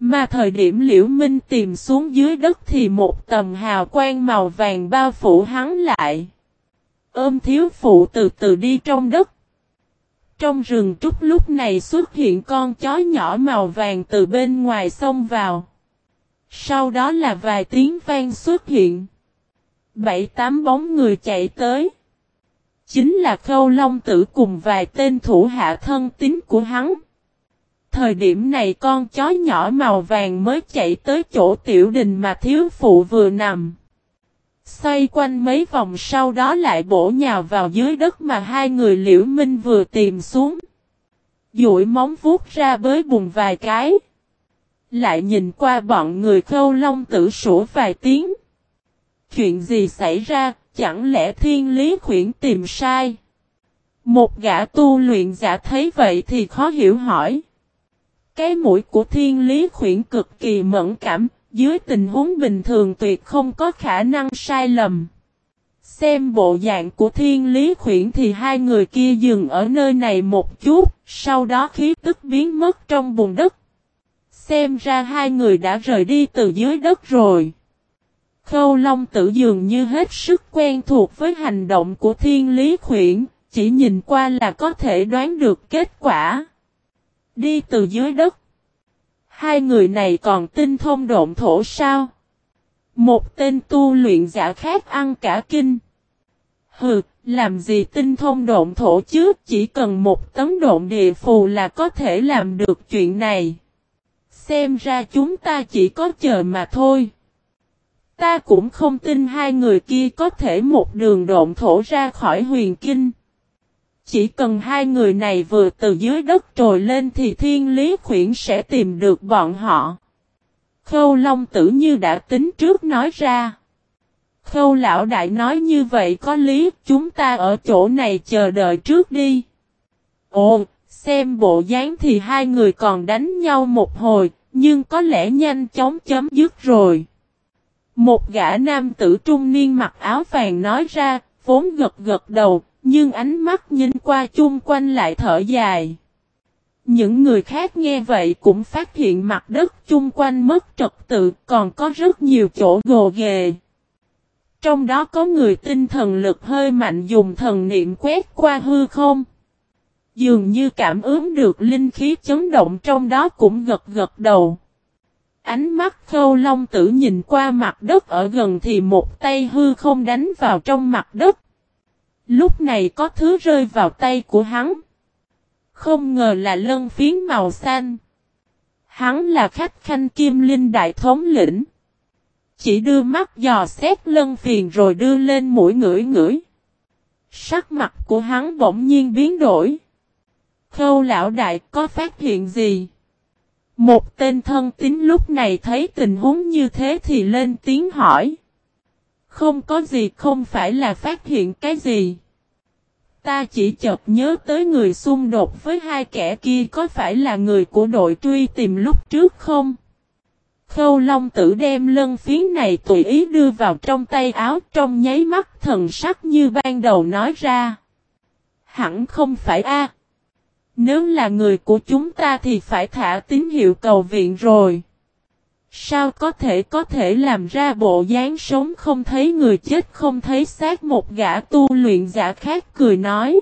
Mà thời điểm Liễu Minh tìm xuống dưới đất thì một tầng hào quang màu vàng bao phủ hắn lại. Ôm thiếu phụ từ từ đi trong đất. Trong rừng trúc lúc này xuất hiện con chó nhỏ màu vàng từ bên ngoài xông vào. Sau đó là vài tiếng vang xuất hiện. 7-8 bóng người chạy tới. Chính là Khâu Long Tử cùng vài tên thủ hạ thân tín của hắn. Thời điểm này con chó nhỏ màu vàng mới chạy tới chỗ tiểu đình mà thiếu phụ vừa nằm. Xoay quanh mấy vòng sau đó lại bổ nhào vào dưới đất mà hai người Liễu Minh vừa tìm xuống. Duỗi móng vuốt ra bới bùn vài cái. Lại nhìn qua bọn người Khâu Long Tử sủa vài tiếng. Chuyện gì xảy ra, chẳng lẽ Thiên Lý Khuyển tìm sai? Một gã tu luyện giả thấy vậy thì khó hiểu hỏi. Cái mũi của Thiên Lý Khuyển cực kỳ mẫn cảm, dưới tình huống bình thường tuyệt không có khả năng sai lầm. Xem bộ dạng của Thiên Lý Khuyển thì hai người kia dừng ở nơi này một chút, sau đó khí tức biến mất trong bùn đất. Xem ra hai người đã rời đi từ dưới đất rồi. Khâu Long Tử dường như hết sức quen thuộc với hành động của Thiên Lý Khuyển, chỉ nhìn qua là có thể đoán được kết quả. Đi từ dưới đất. Hai người này còn tinh thông độn thổ sao? Một tên tu luyện giả khác ăn cả kinh. Hừ, làm gì tinh thông độn thổ chứ, chỉ cần một tấm độn địa phù là có thể làm được chuyện này. Xem ra chúng ta chỉ có chờ mà thôi. Ta cũng không tin hai người kia có thể một đường độn thổ ra khỏi huyền kinh. Chỉ cần hai người này vừa từ dưới đất trồi lên thì Thiên Lý Khuyển sẽ tìm được bọn họ. Khâu Long Tử như đã tính trước nói ra. Khâu lão đại nói như vậy có lý, chúng ta ở chỗ này chờ đợi trước đi. Ồ, xem bộ dáng thì hai người còn đánh nhau một hồi, nhưng có lẽ nhanh chóng chấm dứt rồi. Một gã nam tử trung niên mặc áo vàng nói ra, vốn gật gật đầu, nhưng ánh mắt nhìn qua chung quanh lại thở dài. Những người khác nghe vậy cũng phát hiện mặt đất chung quanh mất trật tự, còn có rất nhiều chỗ gồ ghề. Trong đó có người tinh thần lực hơi mạnh dùng thần niệm quét qua hư không. Dường như cảm ứng được linh khí chấn động trong đó cũng gật gật đầu. Ánh mắt Khâu Long Tử nhìn qua mặt đất ở gần thì một tay hư không đánh vào trong mặt đất. Lúc này có thứ rơi vào tay của hắn. Không ngờ là lân phiến màu xanh. Hắn là khách khanh Kim Linh đại thống lĩnh. Chỉ đưa mắt dò xét lân phiền rồi đưa lên mũi ngửi ngửi. Sắc mặt của hắn bỗng nhiên biến đổi. Khâu lão đại có phát hiện gì? Một tên thân tín lúc này thấy tình huống như thế thì lên tiếng hỏi. Không có gì, không phải là phát hiện cái gì. Ta chỉ chợt nhớ tới người xung đột với hai kẻ kia có phải là người của đội truy tìm lúc trước không? Khâu Long Tử đem lân phiến này tùy ý đưa vào trong tay áo, trong nháy mắt thần sắc như ban đầu nói ra. Hẳn không phải a. Nếu là người của chúng ta thì phải thả tín hiệu cầu viện rồi. Sao có thể làm ra bộ dáng sống không thấy người chết không thấy xác, một gã tu luyện giả khác cười nói.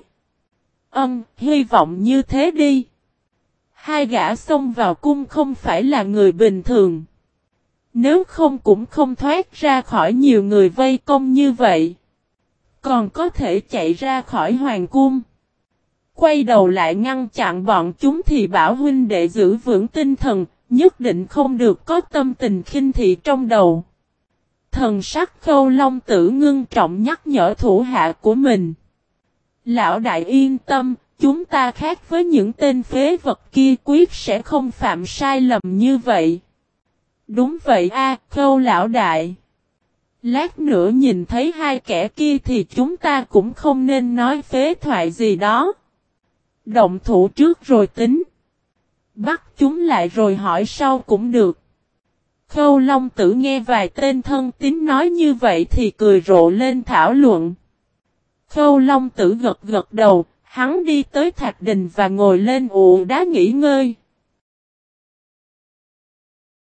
Hy vọng như thế đi. Hai gã xông vào cung không phải là người bình thường. Nếu không cũng không thoát ra khỏi nhiều người vây công như vậy. Còn có thể chạy ra khỏi hoàng cung. Quay đầu lại ngăn chặn bọn chúng thì bảo huynh đệ giữ vững tinh thần, nhất định không được có tâm tình khinh thị trong đầu. Thần sắc Khâu Long Tử ngưng trọng nhắc nhở thủ hạ của mình. Lão đại yên tâm, chúng ta khác với những tên phế vật kia quyết sẽ không phạm sai lầm như vậy. Đúng vậy a, Khâu lão đại. Lát nữa nhìn thấy hai kẻ kia thì chúng ta cũng không nên nói phế thoại gì đó. Động thủ trước rồi tính. Bắt chúng lại rồi hỏi sau cũng được. Khâu Long Tử nghe vài tên thân tín nói như vậy thì cười rộ lên thảo luận. Khâu Long Tử gật gật đầu, hắn đi tới thạch đình và ngồi lên ụ đá nghỉ ngơi.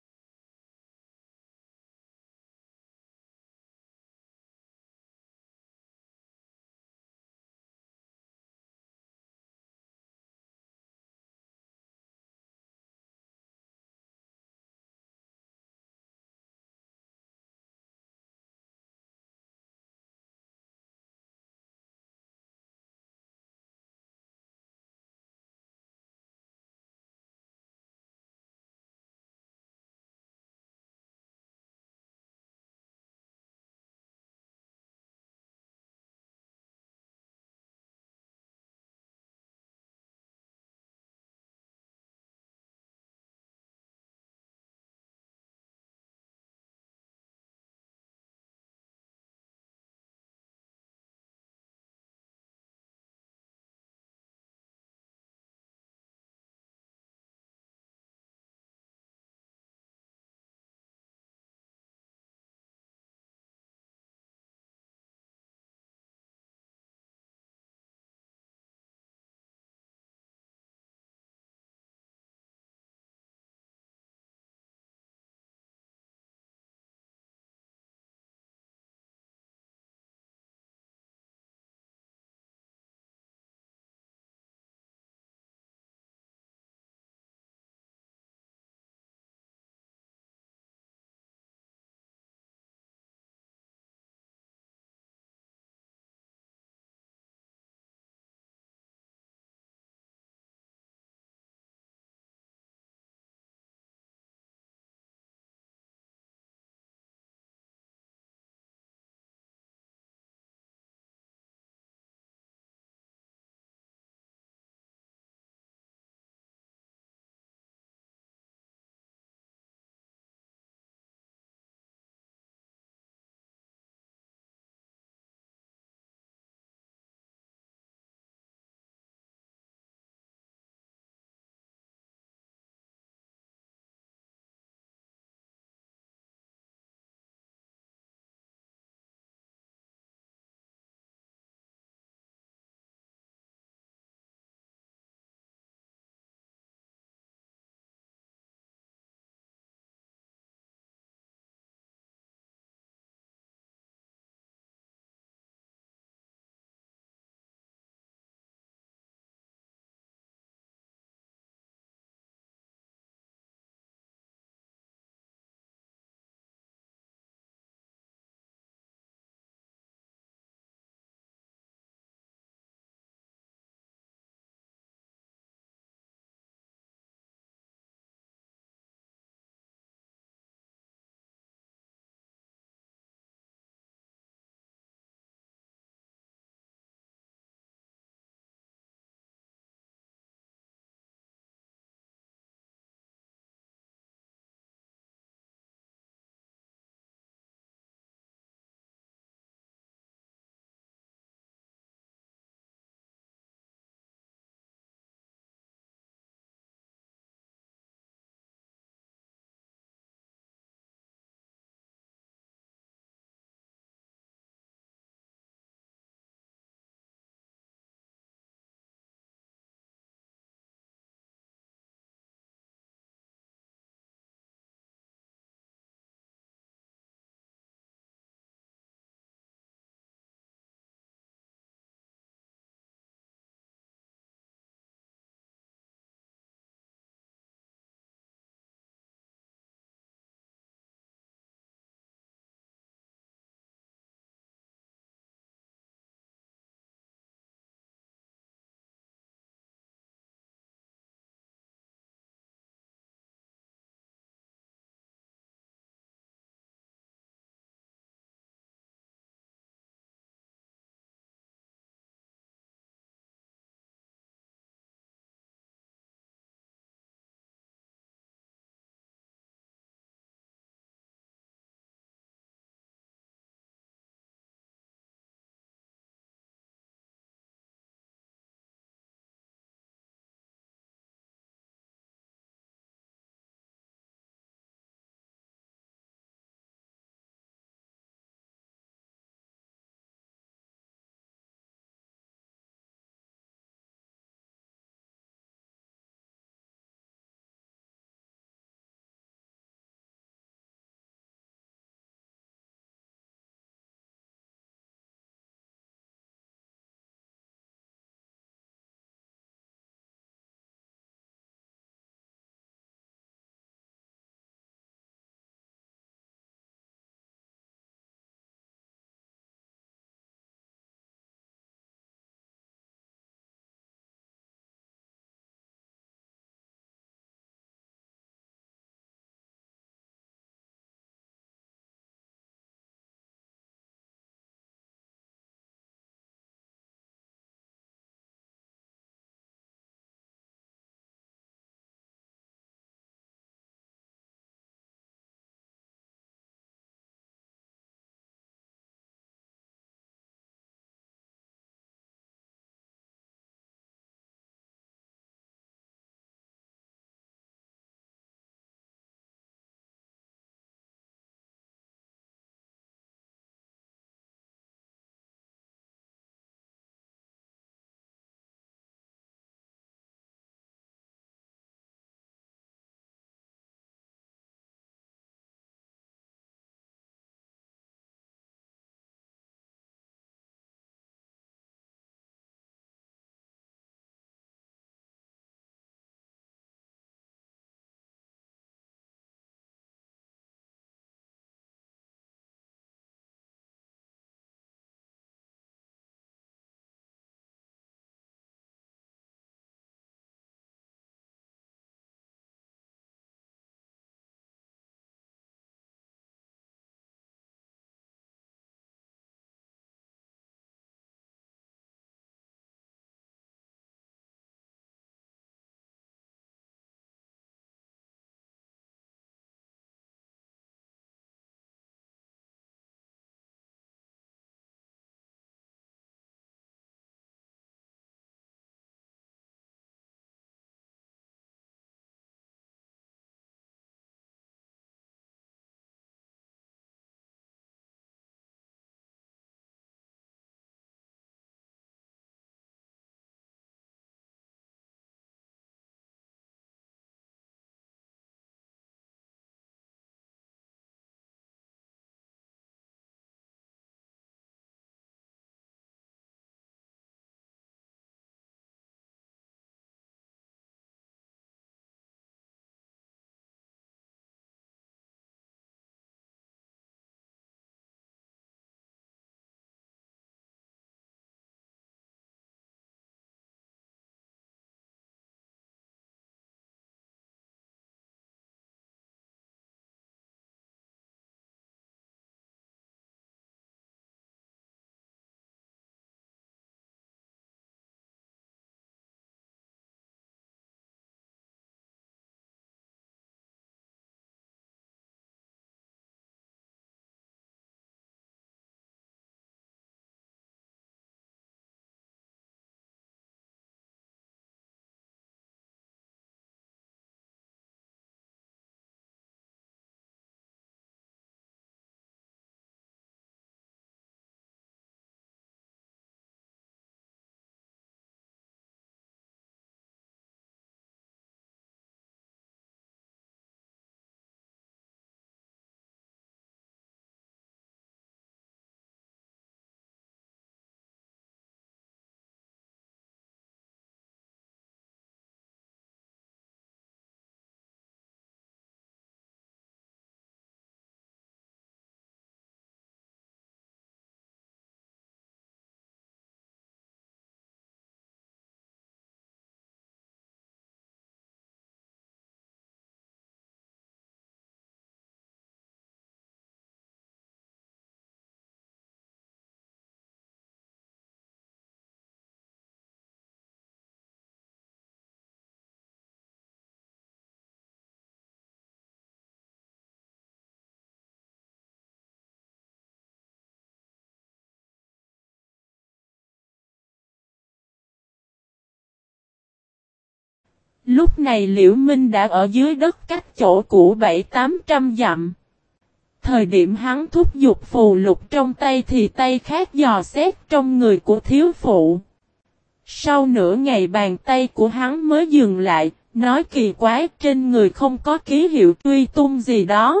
Lúc này Liễu Minh đã ở dưới đất cách chỗ cũ 700-800 dặm. Thời điểm hắn thúc giục phù lục trong tay thì tay khác dò xét trong người của thiếu phụ. Sau nửa ngày bàn tay của hắn mới dừng lại, nói kỳ quái trên người không có ký hiệu truy tung gì đó.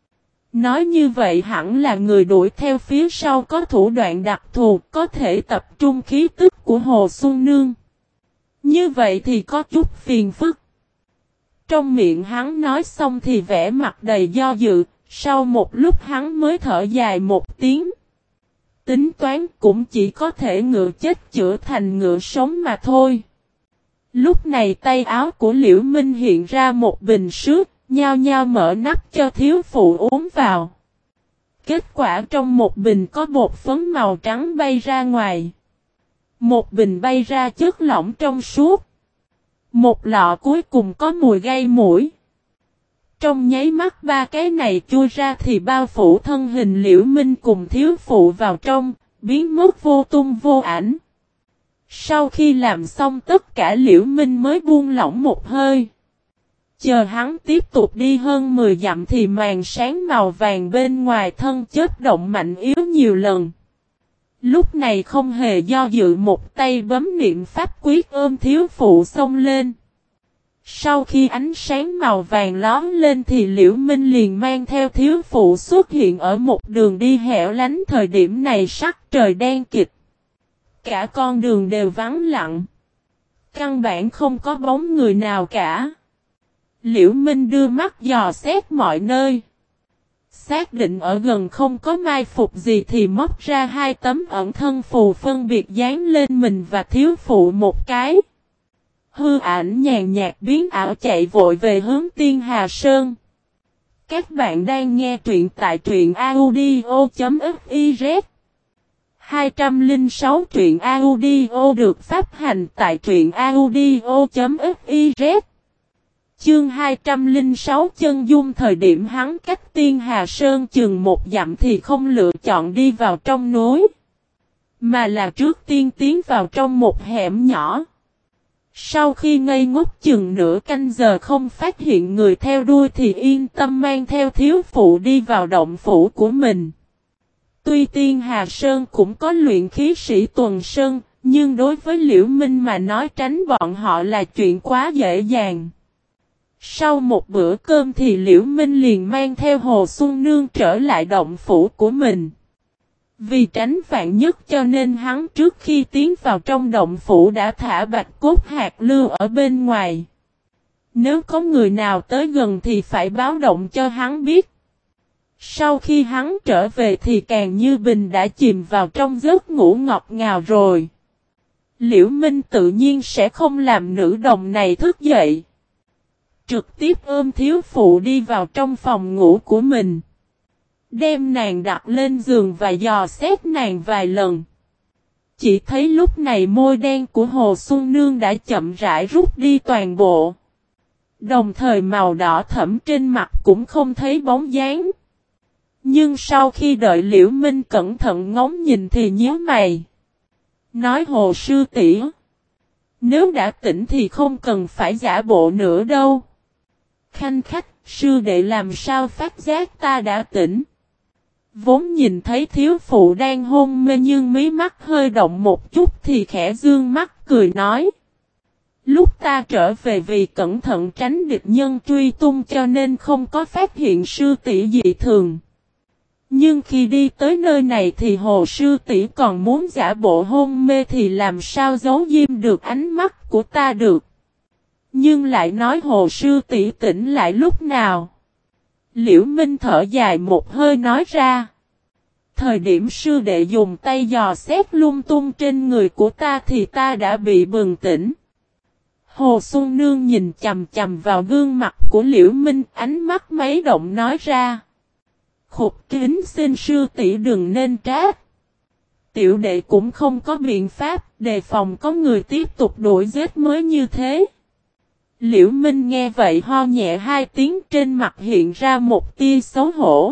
Nói như vậy hẳn là người đuổi theo phía sau có thủ đoạn đặc thù, có thể tập trung khí tức của Hồ Xuân Nương. Như vậy thì có chút phiền phức. Trong miệng hắn nói xong thì vẻ mặt đầy do dự, sau một lúc hắn mới thở dài một tiếng. Tính toán cũng chỉ có thể ngựa chết chữa thành ngựa sống mà thôi. Lúc này tay áo của Liễu Minh hiện ra một bình sứ, nhao nhao mở nắp cho thiếu phụ uống vào. Kết quả trong một bình có bột phấn màu trắng bay ra ngoài. Một bình bay ra chất lỏng trong suốt. Một lọ cuối cùng có mùi gây mũi. Trong nháy mắt ba cái này chui ra thì bao phủ thân hình Liễu Minh cùng thiếu phụ vào trong, biến mất vô tung vô ảnh. Sau khi làm xong tất cả Liễu Minh mới buông lỏng một hơi. Chờ hắn tiếp tục đi hơn 10 dặm thì màn sáng màu vàng bên ngoài thân chớp động mạnh yếu nhiều lần. Lúc này không hề do dự một tay bấm niệm pháp quyết ôm thiếu phụ xông lên. Sau khi ánh sáng màu vàng lóm lên thì Liễu Minh liền mang theo thiếu phụ xuất hiện ở một đường đi hẻo lánh thời điểm này sắc trời đen kịt. Cả con đường đều vắng lặng. Căn bản không có bóng người nào cả. Liễu Minh đưa mắt dò xét mọi nơi. Xác định ở gần không có mai phục gì thì móc ra 2 tấm ẩn thân phù phân biệt dán lên mình và thiếu phụ một cái. Hư ảnh nhàn nhạt biến ảo chạy vội về hướng Tiên Hà Sơn. Các bạn đang nghe truyện tại truyện audio.fiz 206 truyện audio được phát hành tại truyện audio.fiz. Chương 206 chân dung thời điểm hắn cách Tiên Hà Sơn chừng 1 dặm thì không lựa chọn đi vào trong núi. Mà là trước tiên tiến vào trong một hẻm nhỏ. Sau khi ngây ngốc chừng nửa canh giờ không phát hiện người theo đuôi thì yên tâm mang theo thiếu phụ đi vào động phủ của mình. Tuy Tiên Hà Sơn cũng có luyện khí sĩ tuần sơn, nhưng đối với Liễu Minh mà nói tránh bọn họ là chuyện quá dễ dàng. Sau một bữa cơm thì Liễu Minh liền mang theo Hồ Xuân Nương trở lại động phủ của mình. Vì tránh vạn nhất cho nên hắn trước khi tiến vào trong động phủ đã thả bạch cốt hạt lưu ở bên ngoài. Nếu có người nào tới gần thì phải báo động cho hắn biết. Sau khi hắn trở về thì càng như bình đã chìm vào trong giấc ngủ ngọt ngào rồi. Liễu Minh tự nhiên sẽ không làm nữ đồng này thức dậy. Trực tiếp ôm thiếu phụ đi vào trong phòng ngủ của mình. Đem nàng đặt lên giường và dò xét nàng vài lần. Chỉ thấy lúc này môi đen của Hồ Xuân Nương đã chậm rãi rút đi toàn bộ. Đồng thời màu đỏ thẫm trên mặt cũng không thấy bóng dáng. Nhưng sau khi đợi Liễu Minh cẩn thận ngóng nhìn thì nhíu mày. Nói Hồ sư tỷ, nếu đã tỉnh thì không cần phải giả bộ nữa đâu. Khanh khách, sư đệ làm sao phát giác ta đã tỉnh. Vốn nhìn thấy thiếu phụ đang hôn mê nhưng mí mắt hơi động một chút thì khẽ dương mắt cười nói. Lúc ta trở về vì cẩn thận tránh địch nhân truy tung cho nên không có phát hiện sư tỷ dị thường. Nhưng khi đi tới nơi này thì Hồ sư tỷ còn muốn giả bộ hôn mê thì làm sao giấu diêm được ánh mắt của ta được. Nhưng lại nói Hồ sư tỷ tỉnh lại lúc nào. Liễu Minh thở dài một hơi nói ra. Thời điểm sư đệ dùng tay dò xét lung tung trên người của ta thì ta đã bị bừng tỉnh. Hồ Xuân Nương nhìn chằm chằm vào gương mặt của Liễu Minh, ánh mắt mấy động nói ra. Khục kính xin sư tỷ đừng nên trách. Tiểu đệ cũng không có biện pháp, đề phòng có người tiếp tục đuổi giết mới như thế. Liễu Minh nghe vậy ho nhẹ 2 tiếng, trên mặt hiện ra một tia xấu hổ.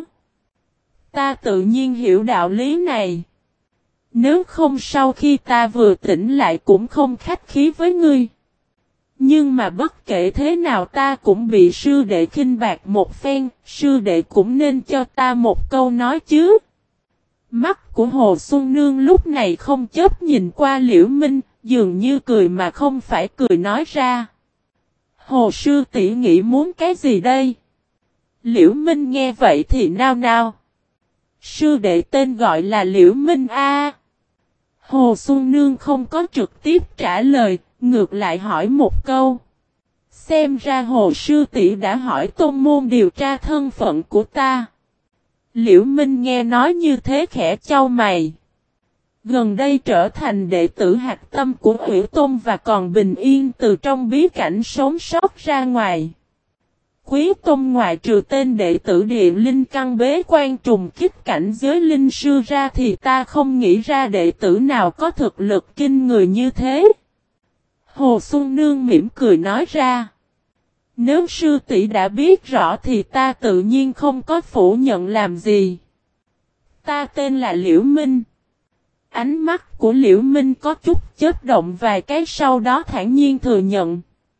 Ta tự nhiên hiểu đạo lý này. Nếu không sau khi ta vừa tỉnh lại cũng không khách khí với ngươi. Nhưng mà bất kể thế nào ta cũng bị sư đệ khinh bạc một phen, sư đệ cũng nên cho ta một câu nói chứ. Mắt của Hồ Xuân Nương lúc này không chớp nhìn qua Liễu Minh, dường như cười mà không phải cười nói ra. Hồ sư tỷ nghĩ muốn cái gì đây? Liễu Minh nghe vậy thì nao nao. Sư đệ tên gọi là Liễu Minh A. Hồ Xuân Nương không có trực tiếp trả lời, ngược lại hỏi một câu. Xem ra Hồ sư tỷ đã hỏi tôn môn điều tra thân phận của ta. Liễu Minh nghe nói như thế khẽ chau mày. Gần đây trở thành đệ tử hạch tâm của Hủy Tôn và còn bình yên từ trong bí cảnh sống sót ra ngoài. Quý Tôn ngoại trừ tên đệ tử địa linh căn bế quan trùng kích cảnh giới linh sư ra thì ta không nghĩ ra đệ tử nào có thực lực kinh người như thế. Hồ Xuân Nương mỉm cười nói ra. Nếu sư tỷ đã biết rõ thì ta tự nhiên không có phủ nhận làm gì. Ta tên là Liễu Minh. Ánh mắt của Liễu Minh có chút chớp động vài cái sau đó thản nhiên thừa nhận.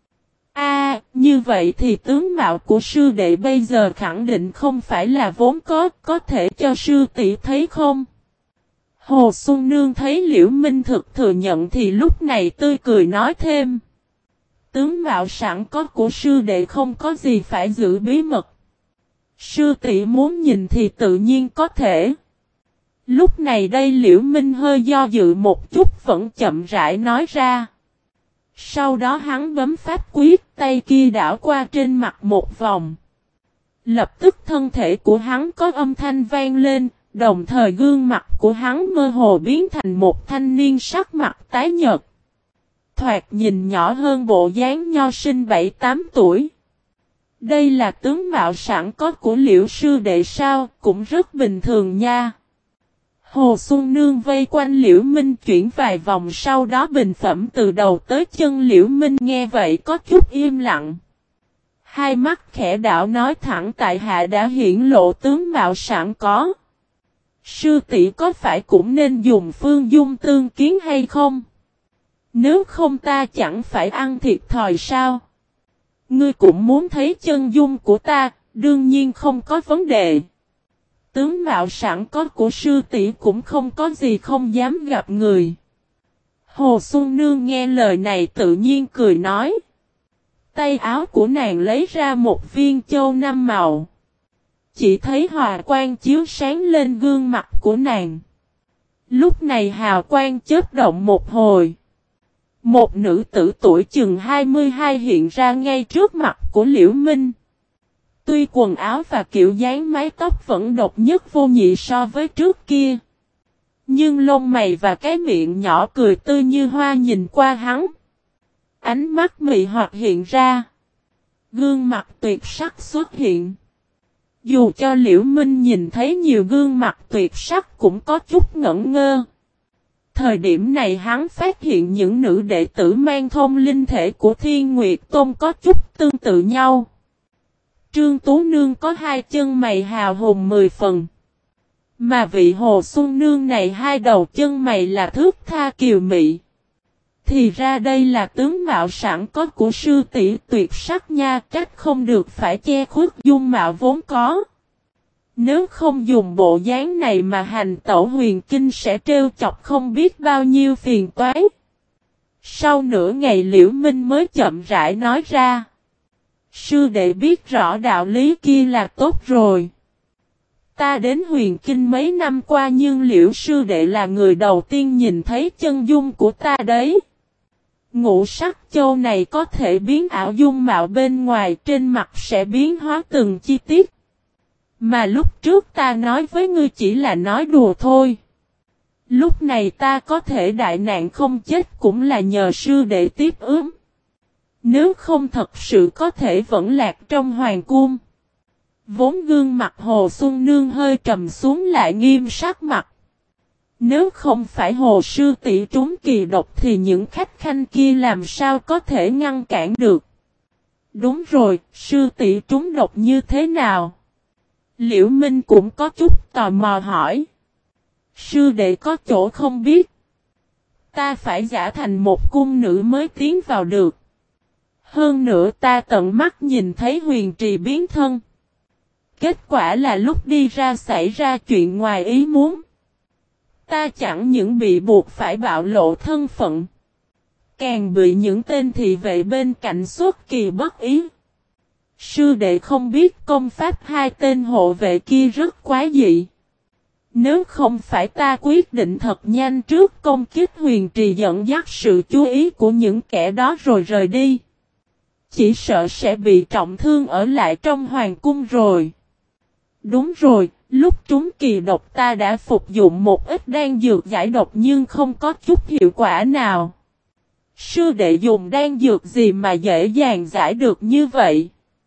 Như vậy thì tướng mạo của sư đệ bây giờ khẳng định không phải là vốn có thể cho sư tỷ thấy không? Hồ Xuân Nương thấy Liễu Minh thực thừa nhận thì lúc này tươi cười nói thêm. Tướng mạo sẵn có của sư đệ không có gì phải giữ bí mật. Sư tỷ muốn nhìn thì tự nhiên có thể. Lúc này đây Liễu Minh hơi do dự một chút vẫn chậm rãi nói ra. Sau đó hắn bấm pháp quyết tay kia đảo qua trên mặt một vòng. Lập tức thân thể của hắn có âm thanh vang lên, đồng thời gương mặt của hắn mơ hồ biến thành một thanh niên sắc mặt tái nhợt. Thoạt nhìn nhỏ hơn bộ dáng nho sinh 7-8 tuổi. Đây là tướng mạo sẵn có của Liễu sư đệ sao, cũng rất bình thường nha. Hồ Xuân Nương vây quanh Liễu Minh chuyển vài vòng sau đó bình phẩm từ đầu tới chân Liễu Minh nghe vậy có chút im lặng. Hai mắt khẽ đảo nói thẳng tại hạ đã hiển lộ tướng mạo sẵn có. Sư tỷ có phải cũng nên dùng phương dung tương kiến hay không? Nếu không ta chẳng phải ăn thiệt thòi sao? Ngươi cũng muốn thấy chân dung của ta, đương nhiên không có vấn đề. Tướng mạo sẵn có của sư tỷ cũng không có gì không dám gặp người. Hồ Xuân Nương nghe lời này tự nhiên cười nói. Tay áo của nàng lấy ra một viên châu 5 màu. Chỉ thấy hòa quang chiếu sáng lên gương mặt của nàng. Lúc này hào quang chớp động một hồi. Một nữ tử tuổi chừng 22 hiện ra ngay trước mặt của Liễu Minh. Tuy quần áo và kiểu dáng mái tóc vẫn độc nhất vô nhị so với trước kia. Nhưng lông mày và cái miệng nhỏ cười tươi như hoa nhìn qua hắn. Ánh mắt mị hoặc hiện ra. Gương mặt tuyệt sắc xuất hiện. Dù cho Liễu Minh nhìn thấy nhiều gương mặt tuyệt sắc cũng có chút ngẩn ngơ. Thời điểm này hắn phát hiện những nữ đệ tử mang thông linh thể của Thiên Nguyệt Tôn có chút tương tự nhau. Trương Tú Nương có hai chân mày hào hùng 10 phần. Mà vị Hồ Xuân Nương này hai đầu chân mày là thước tha kiều mị. Thì ra đây là tướng mạo sẵn có của sư tỷ tuyệt sắc nha, trách không được phải che khuất dung mạo vốn có. Nếu không dùng bộ dáng này mà hành tẩu huyền kinh sẽ trêu chọc không biết bao nhiêu phiền toái. Sau nửa ngày Liễu Minh mới chậm rãi nói ra. Sư đệ biết rõ đạo lý kia là tốt rồi. Ta đến huyền kinh mấy năm qua nhưng Liễu sư đệ là người đầu tiên nhìn thấy chân dung của ta đấy. Ngũ sắc châu này có thể biến ảo dung mạo bên ngoài, trên mặt sẽ biến hóa từng chi tiết. Mà lúc trước ta nói với ngươi chỉ là nói đùa thôi. Lúc này ta có thể đại nạn không chết cũng là nhờ sư đệ tiếp ướm. Nếu không thật sự có thể vẫn lạc trong hoàng cung. Vốn gương mặt Hồ Xuân Nương hơi trầm xuống lại nghiêm sắc mặt. Nếu không phải Hồ sư tỷ trúng kỳ độc thì những khách khanh kia làm sao có thể ngăn cản được. Đúng rồi, sư tỷ trúng độc như thế nào? Liễu Minh cũng có chút tò mò hỏi. Sư đệ có chỗ không biết. Ta phải giả thành một cung nữ mới tiến vào được. Hơn nữa ta tận mắt nhìn thấy huyền trì biến thân. Kết quả là lúc đi ra xảy ra chuyện ngoài ý muốn. Ta chẳng những bị buộc phải bạo lộ thân phận, càng bị những tên thị vệ bên cạnh xuất kỳ bất ý. Sư đệ không biết công pháp hai tên hộ vệ kia rất quái dị. Nếu không phải ta quyết định thật nhanh trước công kích huyền trì dẫn dắt sự chú ý của những kẻ đó rồi rời đi, chỉ sợ sẽ bị trọng thương ở lại trong hoàng cung rồi. Đúng rồi, lúc trúng kỳ độc ta đã phục dụng một ít đan dược giải độc nhưng không có chút hiệu quả nào. Sư đệ dùng đan dược gì mà dễ dàng giải được như vậy?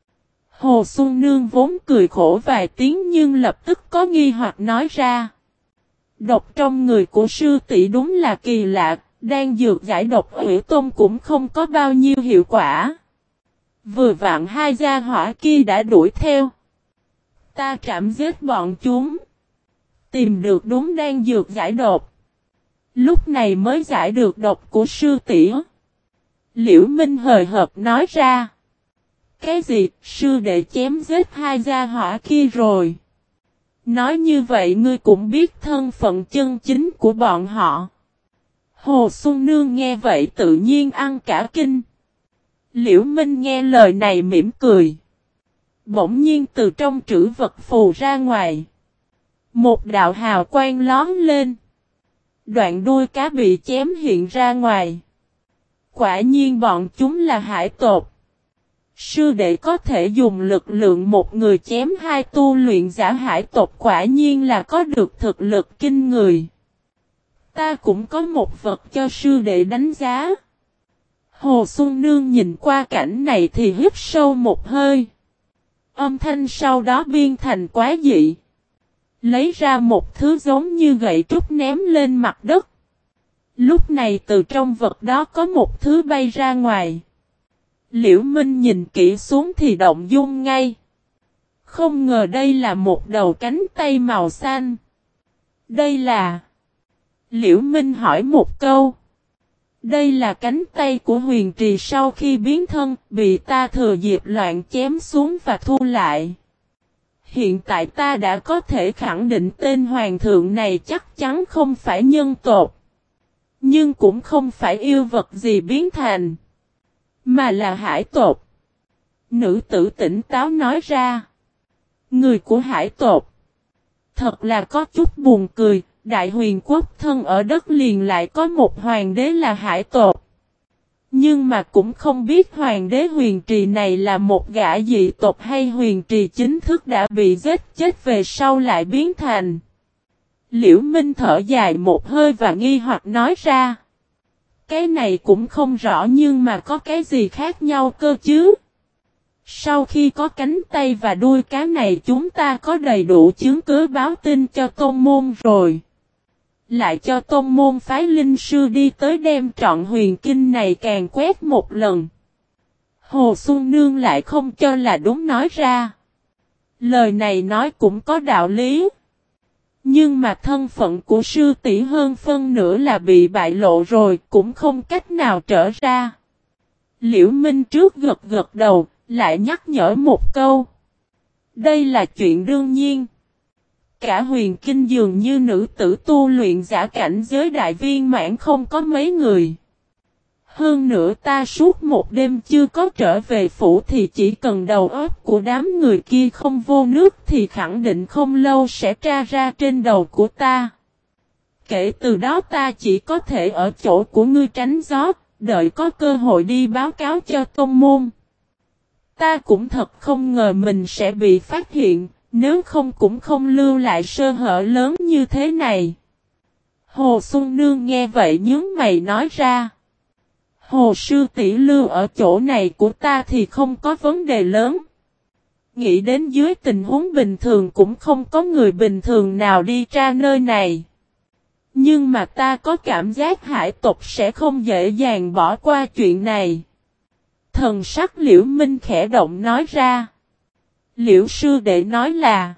Hồ Xuân Nương vốn cười khổ vài tiếng nhưng lập tức có nghi hoặc nói ra. Độc trong người của sư tỷ đúng là kỳ lạ, đan dược giải độc Hủy Tôn cũng không có bao nhiêu hiệu quả. Vừa vặn hai gia hỏa kia đã đuổi theo. Ta trảm giết bọn chúng, tìm được đúng đan dược giải độc. Lúc này mới giải được độc của sư tỷ. Liễu Minh hời hợt nói ra. Cái gì, sư đệ chém giết hai gia hỏa kia rồi? Nói như vậy ngươi cũng biết thân phận chân chính của bọn họ. Hồ Xuân Nương nghe vậy tự nhiên ăn cả kinh. Liễu Minh nghe lời này mỉm cười. Bỗng nhiên từ trong trữ vật phù ra ngoài. Một đạo hào quang lóm lên. Đoạn đuôi cá bị chém hiện ra ngoài. Quả nhiên bọn chúng là hải tộc. Sư đệ có thể dùng lực lượng một người chém hai tu luyện giả hải tộc, quả nhiên là có được thực lực kinh người. Ta cũng có một vật cho sư đệ đánh giá. Hồ Xuân Nương nhìn qua cảnh này thì hít sâu một hơi. Âm thanh sau đó biên thành quá dị. Lấy ra một thứ giống như gậy trúc ném lên mặt đất. Lúc này từ trong vật đó có một thứ bay ra ngoài. Liễu Minh nhìn kỹ xuống thì động dung ngay. Không ngờ đây là một đầu cánh tay màu xanh. Đây là... Liễu Minh hỏi một câu. Đây là cánh tay của huyền trì sau khi biến thân, bị ta thừa dịp loạn chém xuống và thu lại. Hiện tại ta đã có thể khẳng định tên hoàng thượng này chắc chắn không phải nhân tộc. Nhưng cũng không phải yêu vật gì biến thành, mà là hải tộc. Nữ tử tỉnh táo nói ra. Người của hải tộc. Thật là có chút buồn cười, đại huyền quốc thân ở đất liền lại có một hoàng đế là hải tộc. Nhưng mà cũng không biết hoàng đế huyền trì này là một gã dị tộc hay huyền trì chính thức đã bị giết chết về sau lại biến thành. Liễu Minh thở dài một hơi và nghi hoặc nói ra. Cái này cũng không rõ nhưng mà có cái gì khác nhau cơ chứ? Sau khi có cánh tay và đuôi cá này chúng ta có đầy đủ chứng cứ báo tin cho tôn môn rồi. Lại cho tôn môn phái linh sư đi tới đem trọn huyền kinh này càng quét một lần. Hồ Xuân Nương lại không cho là đúng nói ra. Lời này nói cũng có đạo lý. Nhưng mà thân phận của sư tỷ hơn phân nửa là bị bại lộ rồi, cũng không cách nào trở ra. Liễu Minh trước gật gật đầu, lại nhắc nhở một câu. Đây là chuyện đương nhiên. Cả huyền kinh dường như nữ tử tu luyện giả cảnh giới đại viên mãn không có mấy người. Hơn nữa ta suốt một đêm chưa có trở về phủ thì chỉ cần đầu óc của đám người kia không vô nước thì khẳng định không lâu sẽ tra ra trên đầu của ta. Kể từ đó ta chỉ có thể ở chỗ của ngươi tránh gió, đợi có cơ hội đi báo cáo cho tôn môn. Ta cũng thật không ngờ mình sẽ bị phát hiện, nếu không cũng không lưu lại sơ hở lớn như thế này. Hồ Xuân Nương nghe vậy nhướng mày nói ra. Hồ sư tỷ lưu ở chỗ này của ta thì không có vấn đề lớn. Nghĩ đến dưới tình huống bình thường cũng không có người bình thường nào đi ra nơi này. Nhưng mà ta có cảm giác hải tộc sẽ không dễ dàng bỏ qua chuyện này. Thần sắc Liễu Minh khẽ động nói ra. Liễu sư đệ nói là.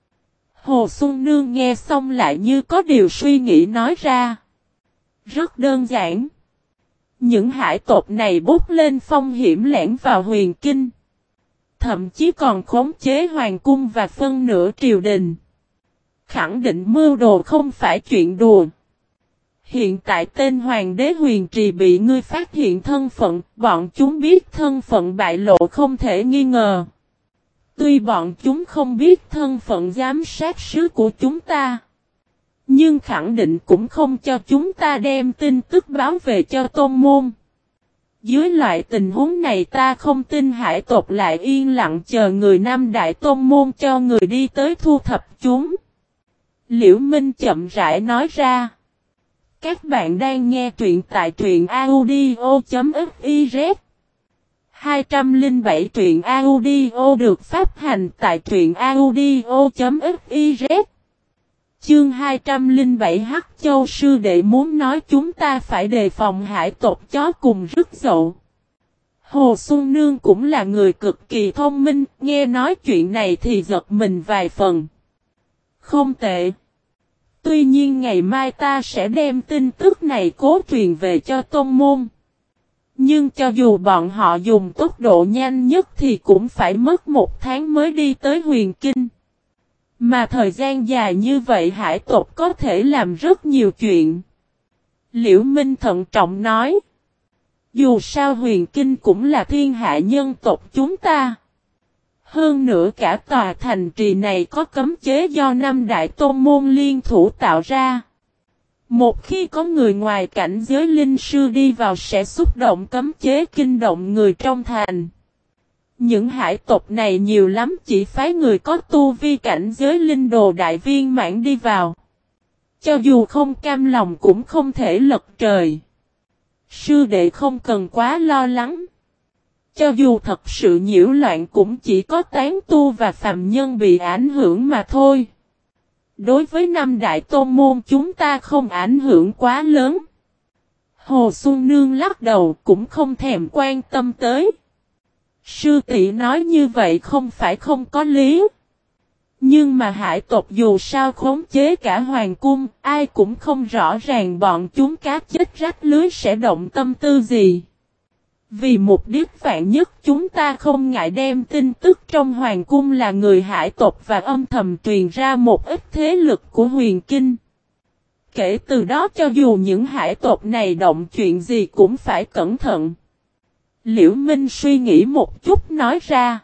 Hồ Xuân Nương nghe xong lại như có điều suy nghĩ nói ra. Rất đơn giản. Những hải tộc này bút lên phong hiểm lẻn vào huyền kinh. Thậm chí còn khống chế hoàng cung và phân nửa triều đình. Khẳng định mưu đồ không phải chuyện đùa. Hiện tại tên hoàng đế huyền trì bị ngươi phát hiện thân phận, bọn chúng biết thân phận bại lộ không thể nghi ngờ. Tuy bọn chúng không biết thân phận giám sát sứ của chúng ta, nhưng khẳng định cũng không cho chúng ta đem tin tức báo về cho tôn môn. Dưới loại tình huống này ta không tin hải tộc lại yên lặng chờ người Nam Đại Tôn môn cho người đi tới thu thập chúng. Liễu Minh chậm rãi nói ra. Các bạn đang nghe truyện tại truyện audio.fiz 207 truyện audio được phát hành tại truyện audio.fiz. Chương 207 Hắc Châu sư đệ muốn nói chúng ta phải đề phòng hải tộc chó cùng rứt dậu. Hồ Xuân Nương cũng là người cực kỳ thông minh, nghe nói chuyện này thì giật mình vài phần. Không tệ. Tuy nhiên ngày mai ta sẽ đem tin tức này cố truyền về cho tôn môn. Nhưng cho dù bọn họ dùng tốc độ nhanh nhất thì cũng phải mất 1 tháng mới đi tới huyền kinh. Mà thời gian dài như vậy hải tộc có thể làm rất nhiều chuyện. Liễu Minh thận trọng nói. Dù sao huyền kinh cũng là thiên hạ nhân tộc chúng ta. Hơn nữa cả tòa thành trì này có cấm chế do 5 đại tôn môn liên thủ tạo ra. Một khi có người ngoài cảnh giới linh sư đi vào sẽ xúc động cấm chế kinh động người trong thành. Những hải tộc này nhiều lắm chỉ phái người có tu vi cảnh giới linh đồ đại viên mãn đi vào. Cho dù không cam lòng cũng không thể lật trời. Sư đệ không cần quá lo lắng. Cho dù thật sự nhiễu loạn cũng chỉ có tán tu và phàm nhân bị ảnh hưởng mà thôi. Đối với 5 đại tôn môn chúng ta không ảnh hưởng quá lớn. Hồ Xuân Nương lắc đầu cũng không thèm quan tâm tới. Sư tỷ nói như vậy không phải không có lý. Nhưng mà hải tộc dù sao khống chế cả hoàng cung, ai cũng không rõ ràng bọn chúng cá chết rách lưới sẽ động tâm tư gì. Vì mục đích vạn nhất chúng ta không ngại đem tin tức trong hoàng cung là người hải tộc và âm thầm truyền ra một ít thế lực của huyền kinh. Kể từ đó cho dù những hải tộc này động chuyện gì cũng phải cẩn thận. Liễu Minh suy nghĩ một chút nói ra.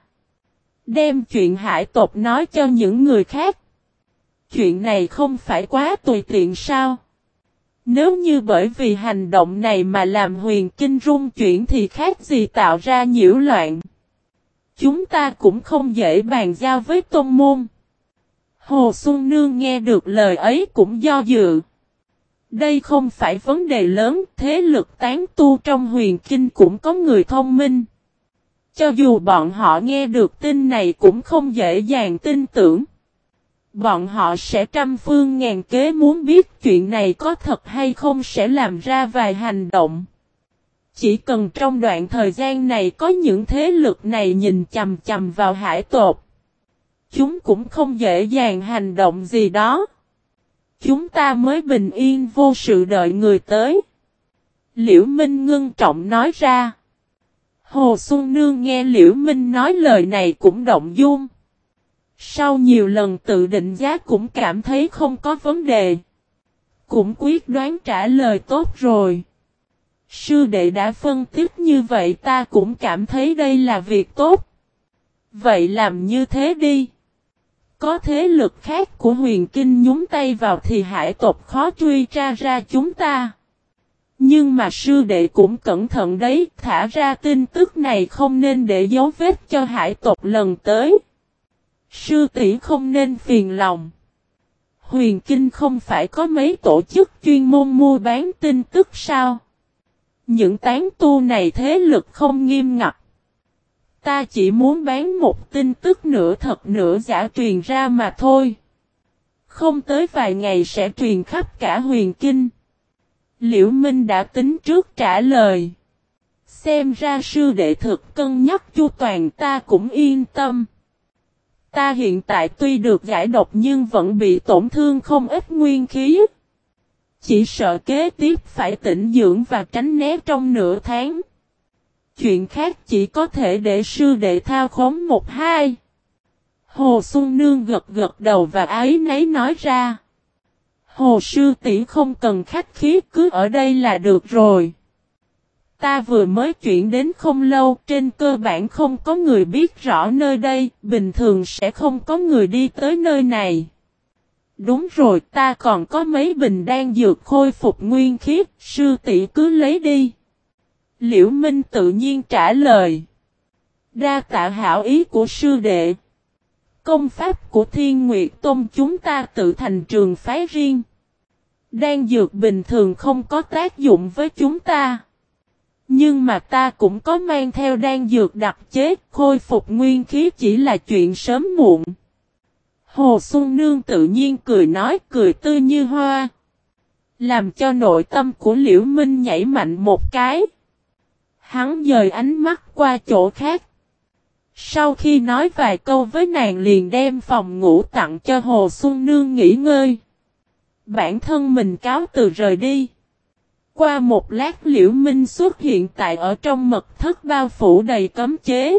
Đem chuyện hải tộc nói cho những người khác. Chuyện này không phải quá tùy tiện sao? Nếu như bởi vì hành động này mà làm huyền kinh rung chuyển thì khác gì tạo ra nhiễu loạn. Chúng ta cũng không dễ bàn giao với tôn môn. Hồ Xuân Nương nghe được lời ấy cũng do dự. Đây không phải vấn đề lớn, thế lực tán tu trong huyền kinh cũng có người thông minh. Cho dù bọn họ nghe được tin này cũng không dễ dàng tin tưởng. Bọn họ sẽ trăm phương ngàn kế muốn biết chuyện này có thật hay không sẽ làm ra vài hành động. Chỉ cần trong đoạn thời gian này có những thế lực này nhìn chằm chằm vào hải tộc. Chúng cũng không dễ dàng hành động gì đó. Chúng ta mới bình yên vô sự đợi người tới. Liễu Minh ngưng trọng nói ra. Hồ Xuân Nương nghe Liễu Minh nói lời này cũng động dung. Sau nhiều lần tự định giá cũng cảm thấy không có vấn đề. Cũng quyết đoán trả lời tốt rồi. Sư đệ đã phân tích như vậy ta cũng cảm thấy đây là việc tốt. Vậy làm như thế đi. Có thế lực khác của huyền kinh nhúng tay vào thì hải tộc khó truy tra ra chúng ta. Nhưng mà sư đệ cũng cẩn thận đấy, thả ra tin tức này không nên để dấu vết cho hải tộc lần tới. Sư tỷ không nên phiền lòng. Huyền kinh không phải có mấy tổ chức chuyên môn mua bán tin tức sao? Những tán tu này thế lực không nghiêm ngặt. Ta chỉ muốn bán một tin tức nửa thật nửa giả truyền ra mà thôi. Không tới vài ngày sẽ truyền khắp cả huyền kinh. Liễu Minh đã tính trước trả lời. Xem ra sư đệ thực cân nhắc chu toàn ta cũng yên tâm. Ta hiện tại tuy được giải độc nhưng vẫn bị tổn thương không ít nguyên khí. Chỉ sợ kế tiếp phải tĩnh dưỡng và tránh né trong nửa tháng. Chuyện khác chỉ có thể để sư đệ thao khống một hai. Hồ Xuân Nương gật gật đầu và áy náy nói ra. Hồ sư tỷ không cần khách khí, cứ ở đây là được rồi. Ta vừa mới chuyển đến không lâu, trên cơ bản không có người biết rõ nơi đây, bình thường sẽ không có người đi tới nơi này. Đúng rồi, ta còn có mấy bình đan dược khôi phục nguyên khí, sư tỷ cứ lấy đi. Liễu Minh tự nhiên trả lời. Đa tạ hảo ý của sư đệ. Công pháp của Thiên Nguyệt Tông chúng ta tự thành trường phái riêng. Đan dược bình thường không có tác dụng với chúng ta. Nhưng mà ta cũng có mang theo đan dược đặc chế, khôi phục nguyên khí chỉ là chuyện sớm muộn. Hồ Xuân Nương tự nhiên cười nói, cười tươi như hoa. Làm cho nội tâm của Liễu Minh nhảy mạnh một cái. Hắn dời ánh mắt qua chỗ khác. Sau khi nói vài câu với nàng liền đem phòng ngủ tặng cho Hồ Xuân Nương nghỉ ngơi. Bản thân mình cáo từ rời đi. Qua một lát Liễu Minh xuất hiện tại ở trong mật thất bao phủ đầy cấm chế.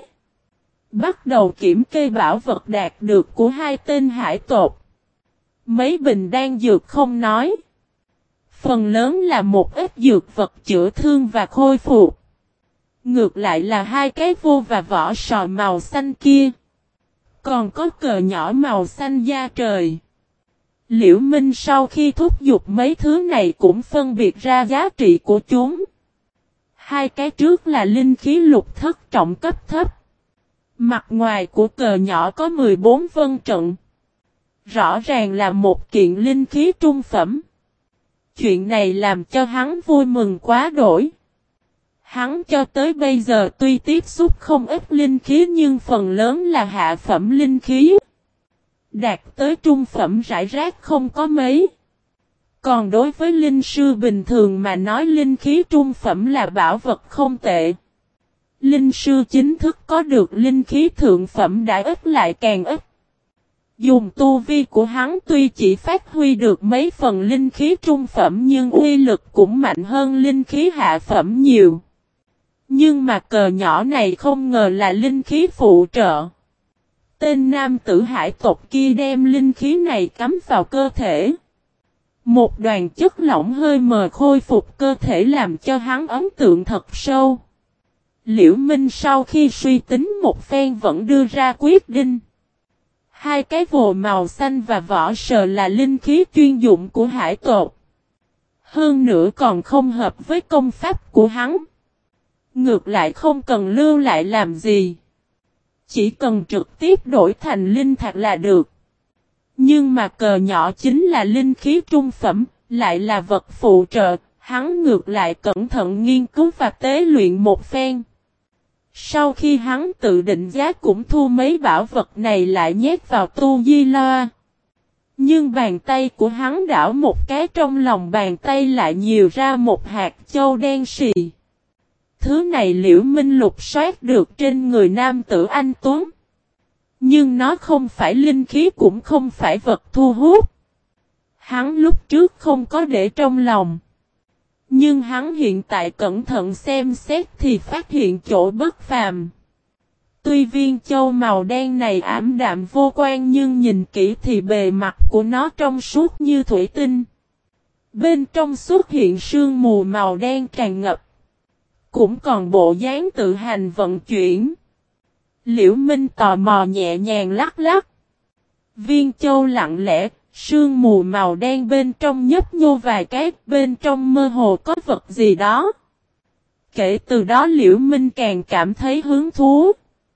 Bắt đầu kiểm kê bảo vật đạt được của hai tên hải tộc. Mấy bình đan dược không nói. Phần lớn là một ít dược vật chữa thương và khôi phục. Ngược lại là hai cái vô và vỏ sò màu xanh kia. Còn có cờ nhỏ màu xanh da trời. Liễu Minh sau khi thúc giục mấy thứ này cũng phân biệt ra giá trị của chúng. Hai cái trước là linh khí lục thất trọng cấp thấp. Mặt ngoài của cờ nhỏ có 14 vân trận. Rõ ràng là một kiện linh khí trung phẩm. Chuyện này làm cho hắn vui mừng quá đổi. Hắn cho tới bây giờ tuy tiếp xúc không ít linh khí nhưng phần lớn là hạ phẩm linh khí. Đạt tới trung phẩm rải rác không có mấy. Còn đối với linh sư bình thường mà nói linh khí trung phẩm là bảo vật không tệ. Linh sư chính thức có được linh khí thượng phẩm đã ít lại càng ít. Dùng tu vi của hắn tuy chỉ phát huy được mấy phần linh khí trung phẩm nhưng uy lực cũng mạnh hơn linh khí hạ phẩm nhiều. Nhưng mà cờ nhỏ này không ngờ là linh khí phụ trợ. Tên nam tử hải tộc kia đem linh khí này cắm vào cơ thể. Một đoàn chất lỏng hơi mờ khôi phục cơ thể làm cho hắn ấn tượng thật sâu. Liễu Minh sau khi suy tính một phen vẫn đưa ra quyết định. Hai cái vồ màu xanh và vỏ sờ là linh khí chuyên dụng của hải tộc. Hơn nữa còn không hợp với công pháp của hắn. Ngược lại không cần lưu lại làm gì. Chỉ cần trực tiếp đổi thành linh thạch là được. Nhưng mà cờ nhỏ chính là linh khí trung phẩm, lại là vật phụ trợ, hắn ngược lại cẩn thận nghiên cứu và tế luyện một phen. Sau khi hắn tự định giá cũng thu mấy bảo vật này lại nhét vào tu di loa. Nhưng bàn tay của hắn đảo một cái trong lòng bàn tay lại nhiều ra một hạt châu đen sì. Thứ này Liễu Minh lục soát được trên người nam tử anh Tuấn. Nhưng nó không phải linh khí cũng không phải vật thu hút. Hắn lúc trước không có để trong lòng. Nhưng hắn hiện tại cẩn thận xem xét thì phát hiện chỗ bất phàm. Tuy viên châu màu đen này ảm đạm vô quan nhưng nhìn kỹ thì bề mặt của nó trong suốt như thủy tinh. Bên trong xuất hiện sương mù màu đen tràn ngập. Cũng còn bộ dáng tự hành vận chuyển. Liễu Minh tò mò nhẹ nhàng lắc lắc. Viên châu lặng lẽ, sương mù màu đen bên trong nhấp nhô vài cái, bên trong mơ hồ có vật gì đó. Kể từ đó Liễu Minh càng cảm thấy hứng thú.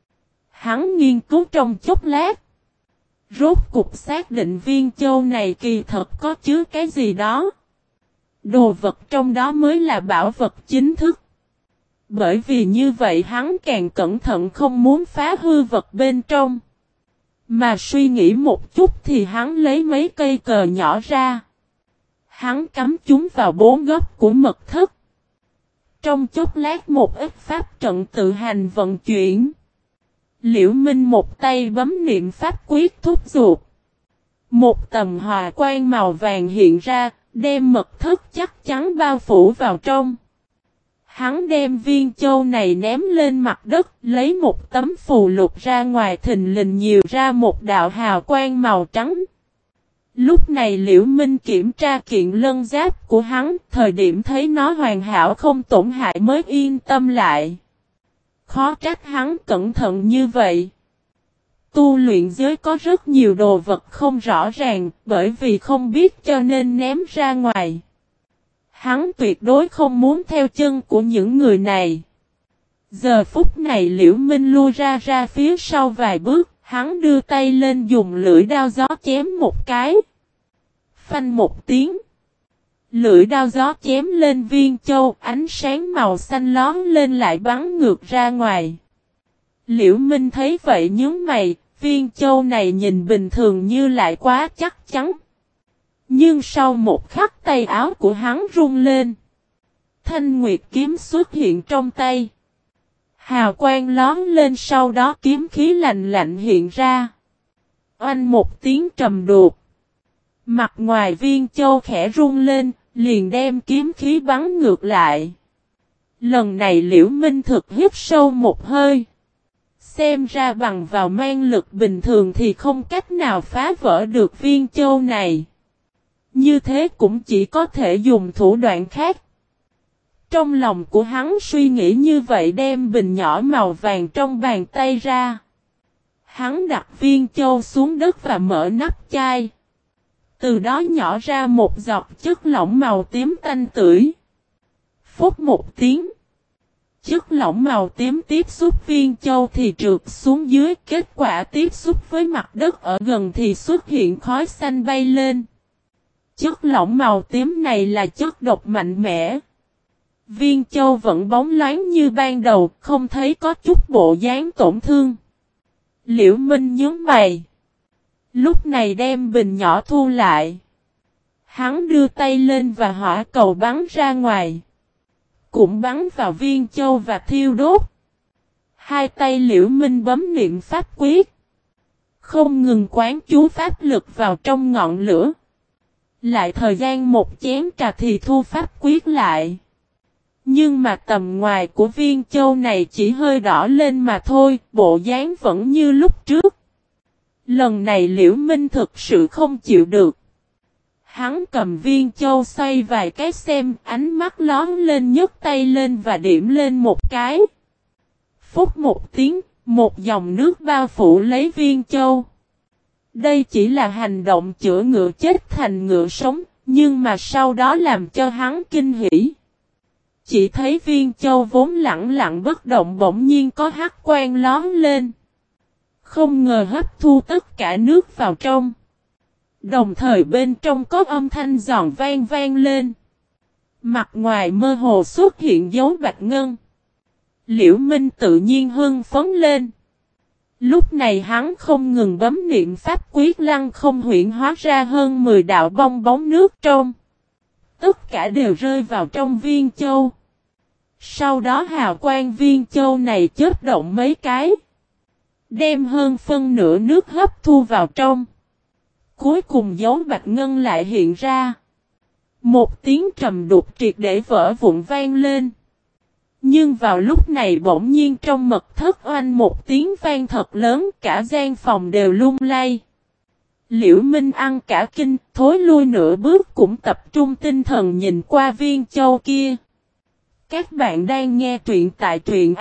Hắn nghiên cứu trong chốc lát. Rốt cục xác định viên châu này kỳ thật có chứa cái gì đó. Đồ vật trong đó mới là bảo vật chính thức. Bởi vì như vậy hắn càng cẩn thận không muốn phá hư vật bên trong. Mà suy nghĩ một chút thì hắn lấy mấy cây cờ nhỏ ra. Hắn cắm chúng vào bốn góc của mật thất. Trong chốc lát một ít pháp trận tự hành vận chuyển. Liễu Minh một tay bấm niệm pháp quyết thúc giục. Một tầm hòa quang màu vàng hiện ra, Đem mật thất chắc chắn bao phủ vào trong. Hắn đem viên châu này ném lên mặt đất, lấy một tấm phù lục ra ngoài, thình lình nhiều ra một đạo hào quang màu trắng. Lúc này Liễu Minh kiểm tra kiện lân giáp của hắn, thời điểm thấy nó hoàn hảo không tổn hại mới yên tâm lại. Khó trách hắn cẩn thận như vậy. Tu luyện giới có rất nhiều đồ vật không rõ ràng, bởi vì không biết cho nên ném ra ngoài. Hắn tuyệt đối không muốn theo chân của những người này. Giờ phút này Liễu Minh lui ra phía sau vài bước, hắn đưa tay lên dùng lưỡi đao gió chém một cái. Phanh một tiếng. Lưỡi đao gió chém lên viên châu, ánh sáng màu xanh lón lên lại bắn ngược ra ngoài. Liễu Minh thấy vậy nhướng mày, viên châu này nhìn bình thường như lại quá chắc chắn. Nhưng sau một khắc tay áo của hắn rung lên. Thanh nguyệt kiếm xuất hiện trong tay. Hào quang lón lên, sau đó kiếm khí lạnh lạnh hiện ra. Oanh một tiếng trầm đục. Mặt ngoài viên châu khẽ rung lên, liền đem kiếm khí bắn ngược lại. Lần này Liễu Minh thực hít sâu một hơi. Xem ra bằng vào mang lực bình thường thì không cách nào phá vỡ được viên châu này. Như thế cũng chỉ có thể dùng thủ đoạn khác. Trong lòng của hắn suy nghĩ như vậy, đem bình nhỏ màu vàng trong bàn tay ra. Hắn đặt viên châu xuống đất và mở nắp chai. Từ đó nhỏ ra một giọt chất lỏng màu tím tanh tưởi. Phút một tiếng. Chất lỏng màu tím tiếp xúc viên châu thì trượt xuống dưới, kết quả tiếp xúc với mặt đất ở gần thì xuất hiện khói xanh bay lên. Chất lỏng màu tím này là chất độc mạnh mẽ. Viên châu vẫn bóng loáng như ban đầu, không thấy có chút bộ dáng tổn thương. Liễu Minh nhướng mày. Lúc này đem bình nhỏ thu lại. Hắn đưa tay lên và hỏa cầu bắn ra ngoài. Cũng bắn vào viên châu và thiêu đốt. Hai tay Liễu Minh bấm niệm pháp quyết. Không ngừng quán chú pháp lực vào trong ngọn lửa. Lại thời gian một chén trà thì thu pháp quyết lại. Nhưng mà tầm ngoài của viên châu này chỉ hơi đỏ lên mà thôi, bộ dáng vẫn như lúc trước. Lần này Liễu Minh thực sự không chịu được. Hắn cầm viên châu xoay vài cái xem, ánh mắt lón lên, nhấc tay lên và điểm lên một cái. Phút một tiếng, một dòng nước bao phủ lấy viên châu. Đây chỉ là hành động chữa ngựa chết thành ngựa sống, nhưng mà sau đó làm cho hắn kinh hỉ. Chỉ thấy viên châu vốn lặng lặng bất động bỗng nhiên có hắc quang lón lên. Không ngờ hấp thu tất cả nước vào trong. Đồng thời bên trong có âm thanh giòn vang vang lên. Mặt ngoài mơ hồ xuất hiện dấu bạch ngân. Liễu Minh tự nhiên hưng phấn lên. Lúc này hắn không ngừng bấm niệm pháp quyết, lăng không huyễn hóa ra hơn 10 đạo bong bóng nước trong. Tất cả đều rơi vào trong viên châu. Sau đó hào quang viên châu này chớp động mấy cái. Đem hơn phân nửa nước hấp thu vào trong. Cuối cùng dấu bạch ngân lại hiện ra. Một tiếng trầm đục triệt để vỡ vụn vang lên. Nhưng vào lúc này bỗng nhiên trong mật thất oanh một tiếng vang thật lớn, cả gian phòng đều lung lay. Liễu Minh ăn cả kinh, thối lui nửa bước cũng tập trung tinh thần nhìn qua viên châu kia. Các bạn đang nghe truyện tại truyện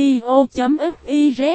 audio.fiz.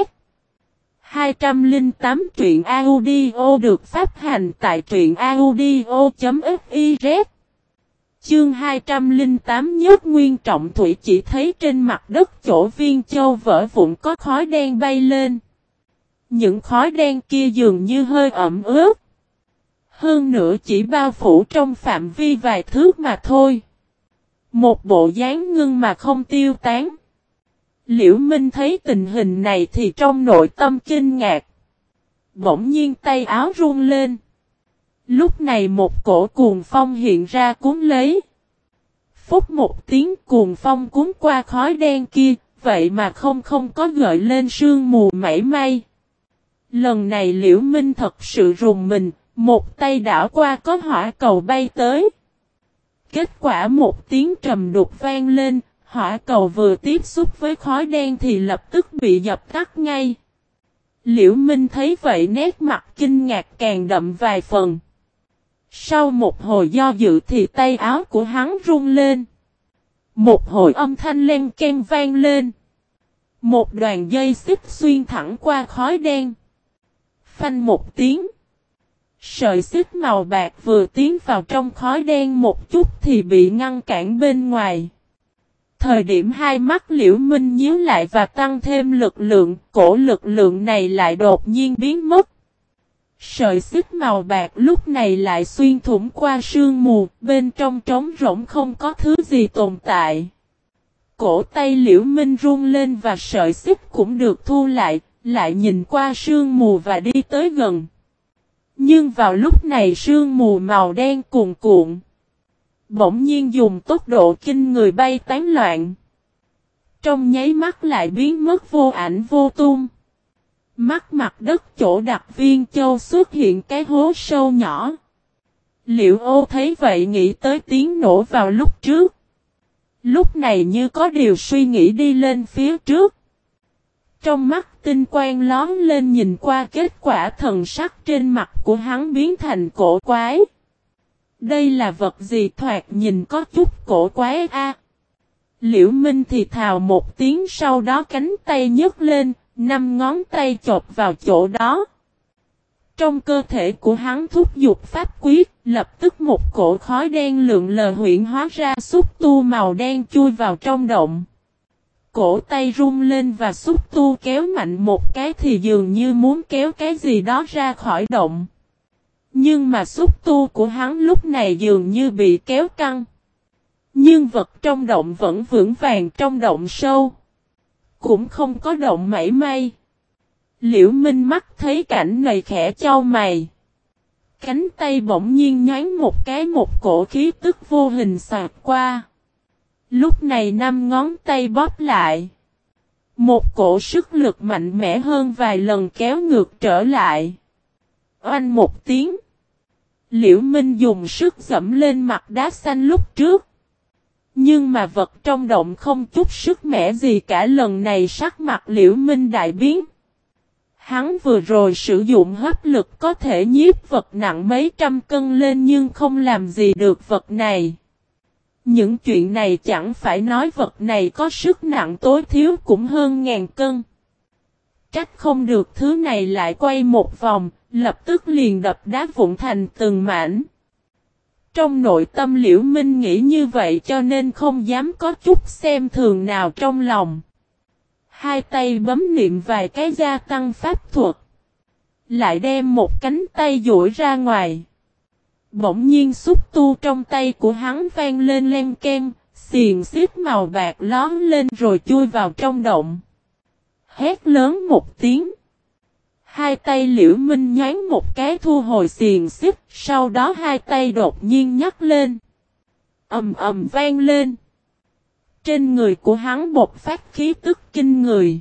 208 truyện audio được phát hành tại truyện audio.fiz. Chương 208 nhất nguyên trọng thủy, chỉ thấy trên mặt đất chỗ viên châu vỡ vụn có khói đen bay lên. Những khói đen kia dường như hơi ẩm ướt. Hơn nữa chỉ bao phủ trong phạm vi vài thước mà thôi. Một bộ dáng ngưng mà không tiêu tán. Liễu Minh thấy tình hình này thì trong nội tâm kinh ngạc. Bỗng nhiên tay áo run lên. Lúc này một cổ cuồng phong hiện ra cuốn lấy. Phút một tiếng cuồng phong cuốn qua khói đen kia, vậy mà không có gợi lên sương mù mảy may. Lần này Liễu Minh thật sự rùng mình, một tay đảo qua có hỏa cầu bay tới. Kết quả một tiếng trầm đục vang lên, hỏa cầu vừa tiếp xúc với khói đen thì lập tức bị dập tắt ngay. Liễu Minh thấy vậy nét mặt kinh ngạc càng đậm vài phần. Sau một hồi do dự thì tay áo của hắn rung lên. Một hồi âm thanh len keng vang lên. Một đoàn dây xích xuyên thẳng qua khói đen. Phanh một tiếng. Sợi xích màu bạc vừa tiến vào trong khói đen một chút thì bị ngăn cản bên ngoài. Thời điểm hai mắt Liễu Minh nhíu lại và tăng thêm lực lượng, cổ lực lượng này lại đột nhiên biến mất. Sợi xích màu bạc lúc này lại xuyên thủng qua sương mù, bên trong trống rỗng không có thứ gì tồn tại. Cổ tay Liễu Minh run lên và sợi xích cũng được thu lại nhìn qua sương mù và đi tới gần. Nhưng vào lúc này sương mù màu đen cuồn cuộn. Bỗng nhiên dùng tốc độ kinh người bay tán loạn. Trong nháy mắt lại biến mất vô ảnh vô tung. Mắt mặt đất chỗ đặt viên châu xuất hiện cái hố sâu nhỏ. Liễu Ô thấy vậy nghĩ tới tiếng nổ vào lúc trước. Lúc này như có điều suy nghĩ đi lên phía trước. Trong mắt tinh quang lóm lên nhìn qua kết quả thần sắc trên mặt của hắn biến thành cổ quái. Đây là vật gì thoạt nhìn có chút cổ quái a. Liễu Minh thì thào một tiếng sau đó cánh tay nhấc lên, 5 ngón tay chộp vào chỗ đó. Trong cơ thể của hắn thúc giục pháp quyết, lập tức một cổ khói đen lượn lờ huyễn hóa ra xúc tu màu đen chui vào trong động. Cổ tay rung lên và xúc tu kéo mạnh một cái thì dường như muốn kéo cái gì đó ra khỏi động. Nhưng mà xúc tu của hắn lúc này dường như bị kéo căng. Nhưng vật trong động vẫn vững vàng trong động sâu. Cũng không có động mảy may. Liễu Minh mắt thấy cảnh này khẽ chau mày. Cánh tay bỗng nhiên nhoáng một cái, một cổ khí tức vô hình xạt qua. Lúc này 5 ngón tay bóp lại. Một cổ sức lực mạnh mẽ hơn vài lần kéo ngược trở lại. Oanh một tiếng. Liễu Minh dùng sức dẫm lên mặt đá xanh lúc trước. Nhưng mà vật trong động không chút sức mẻ gì cả, lần này sắc mặt Liễu Minh đại biến. Hắn vừa rồi sử dụng hấp lực có thể nhiếp vật nặng mấy trăm cân lên nhưng không làm gì được vật này. Những chuyện này chẳng phải nói vật này có sức nặng tối thiếu cũng hơn 1000 cân. Trách không được thứ này lại quay một vòng, lập tức liền đập đá vụn thành từng mảnh. Trong nội tâm Liễu Minh nghĩ như vậy cho nên không dám có chút xem thường nào trong lòng. Hai tay bấm niệm vài cái gia tăng pháp thuật. Lại đem một cánh tay duỗi ra ngoài. Bỗng nhiên xúc tu trong tay của hắn vang lên len keng, xiềng xích màu bạc lóm lên rồi chui vào trong động. Hét lớn một tiếng. Hai tay Liễu Minh nhoáng một cái thu hồi xiềng xích, sau đó hai tay đột nhiên nhắc lên. Ầm ầm vang lên. Trên người của hắn bộc phát khí tức kinh người.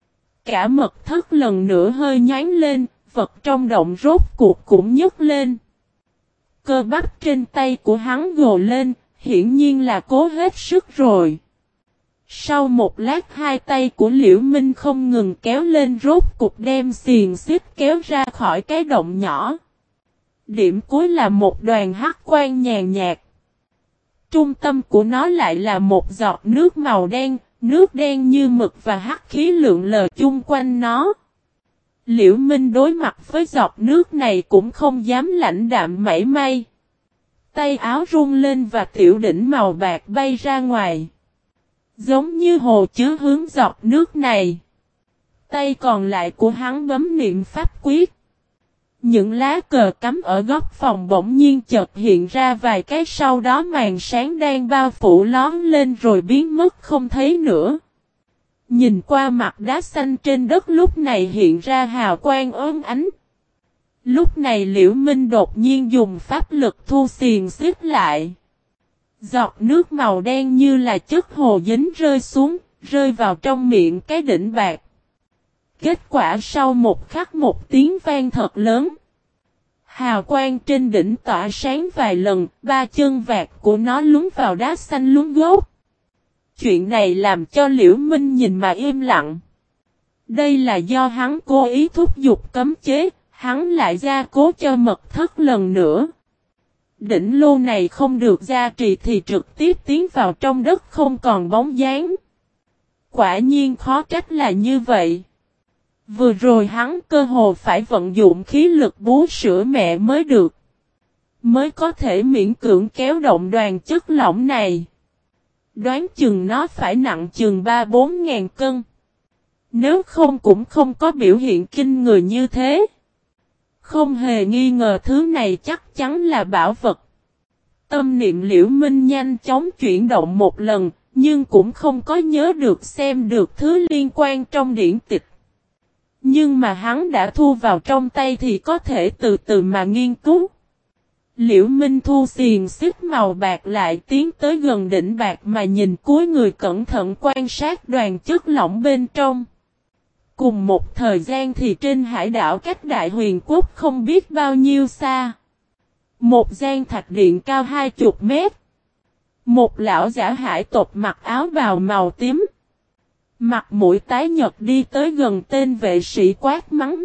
Cả mật thất lần nữa hơi nhoáng lên, vật trong động rốt cuộc cũng nhấc lên. Cơ bắp trên tay của hắn gồ lên, hiển nhiên là cố hết sức rồi. Sau một lát hai tay của Liễu Minh không ngừng kéo lên rốt cục đem xiềng xích kéo ra khỏi cái động nhỏ. Điểm cuối là một đoàn hắc quang nhàn nhạt. Trung tâm của nó lại là một giọt nước màu đen, nước đen như mực và hắc khí lượn lờ chung quanh nó. Liễu Minh đối mặt với giọt nước này cũng không dám lãnh đạm mảy may. Tay áo rung lên và tiểu đỉnh màu bạc bay ra ngoài. Giống như hồ chứa hướng giọt nước này. Tay còn lại của hắn bấm niệm pháp quyết. Những lá cờ cắm ở góc phòng bỗng nhiên chợt hiện ra vài cái, sau đó màn sáng đang bao phủ lóm lên rồi biến mất không thấy nữa. Nhìn qua mặt đá xanh trên đất lúc này hiện ra hào quang ốm ánh. Lúc này Liễu Minh đột nhiên dùng pháp lực thu xiềng xích lại. Giọt nước màu đen như là chất hồ dính rơi xuống, rơi vào trong miệng cái đỉnh bạc. Kết quả sau một khắc một tiếng vang thật lớn. Hào quang trên đỉnh tỏa sáng vài lần, ba chân vạc của nó lún vào đá xanh lún gốc. Chuyện này làm cho Liễu Minh nhìn mà im lặng. Đây là do hắn cố ý thúc giục cấm chế, hắn lại gia cố cho mật thất lần nữa. Đỉnh lô này không được gia trì thì trực tiếp tiến vào trong đất không còn bóng dáng. Quả nhiên khó trách là như vậy. Vừa rồi hắn cơ hồ phải vận dụng khí lực bú sữa mẹ mới được. Mới có thể miễn cưỡng kéo động đoàn chất lỏng này. Đoán chừng nó phải nặng chừng 3-4 ngàn cân. Nếu không cũng không có biểu hiện kinh người như thế. Không hề nghi ngờ thứ này chắc chắn là bảo vật. Tâm niệm Liễu Minh nhanh chóng chuyển động một lần, nhưng cũng không có nhớ được xem được thứ liên quan trong điển tịch. Nhưng mà hắn đã thu vào trong tay thì có thể từ từ mà nghiên cứu. Liễu Minh thu xiềng xích màu bạc lại tiến tới gần đỉnh bạc mà nhìn cuối người cẩn thận quan sát đoàn chất lỏng bên trong. Cùng một thời gian thì trên hải đảo cách Đại Huyền Quốc không biết bao nhiêu xa. Một gian thạch điện cao 20 mét. Một lão giả hải tộc mặc áo bào màu tím. Mặt mũi tái nhợt đi tới gần tên vệ sĩ quát mắng.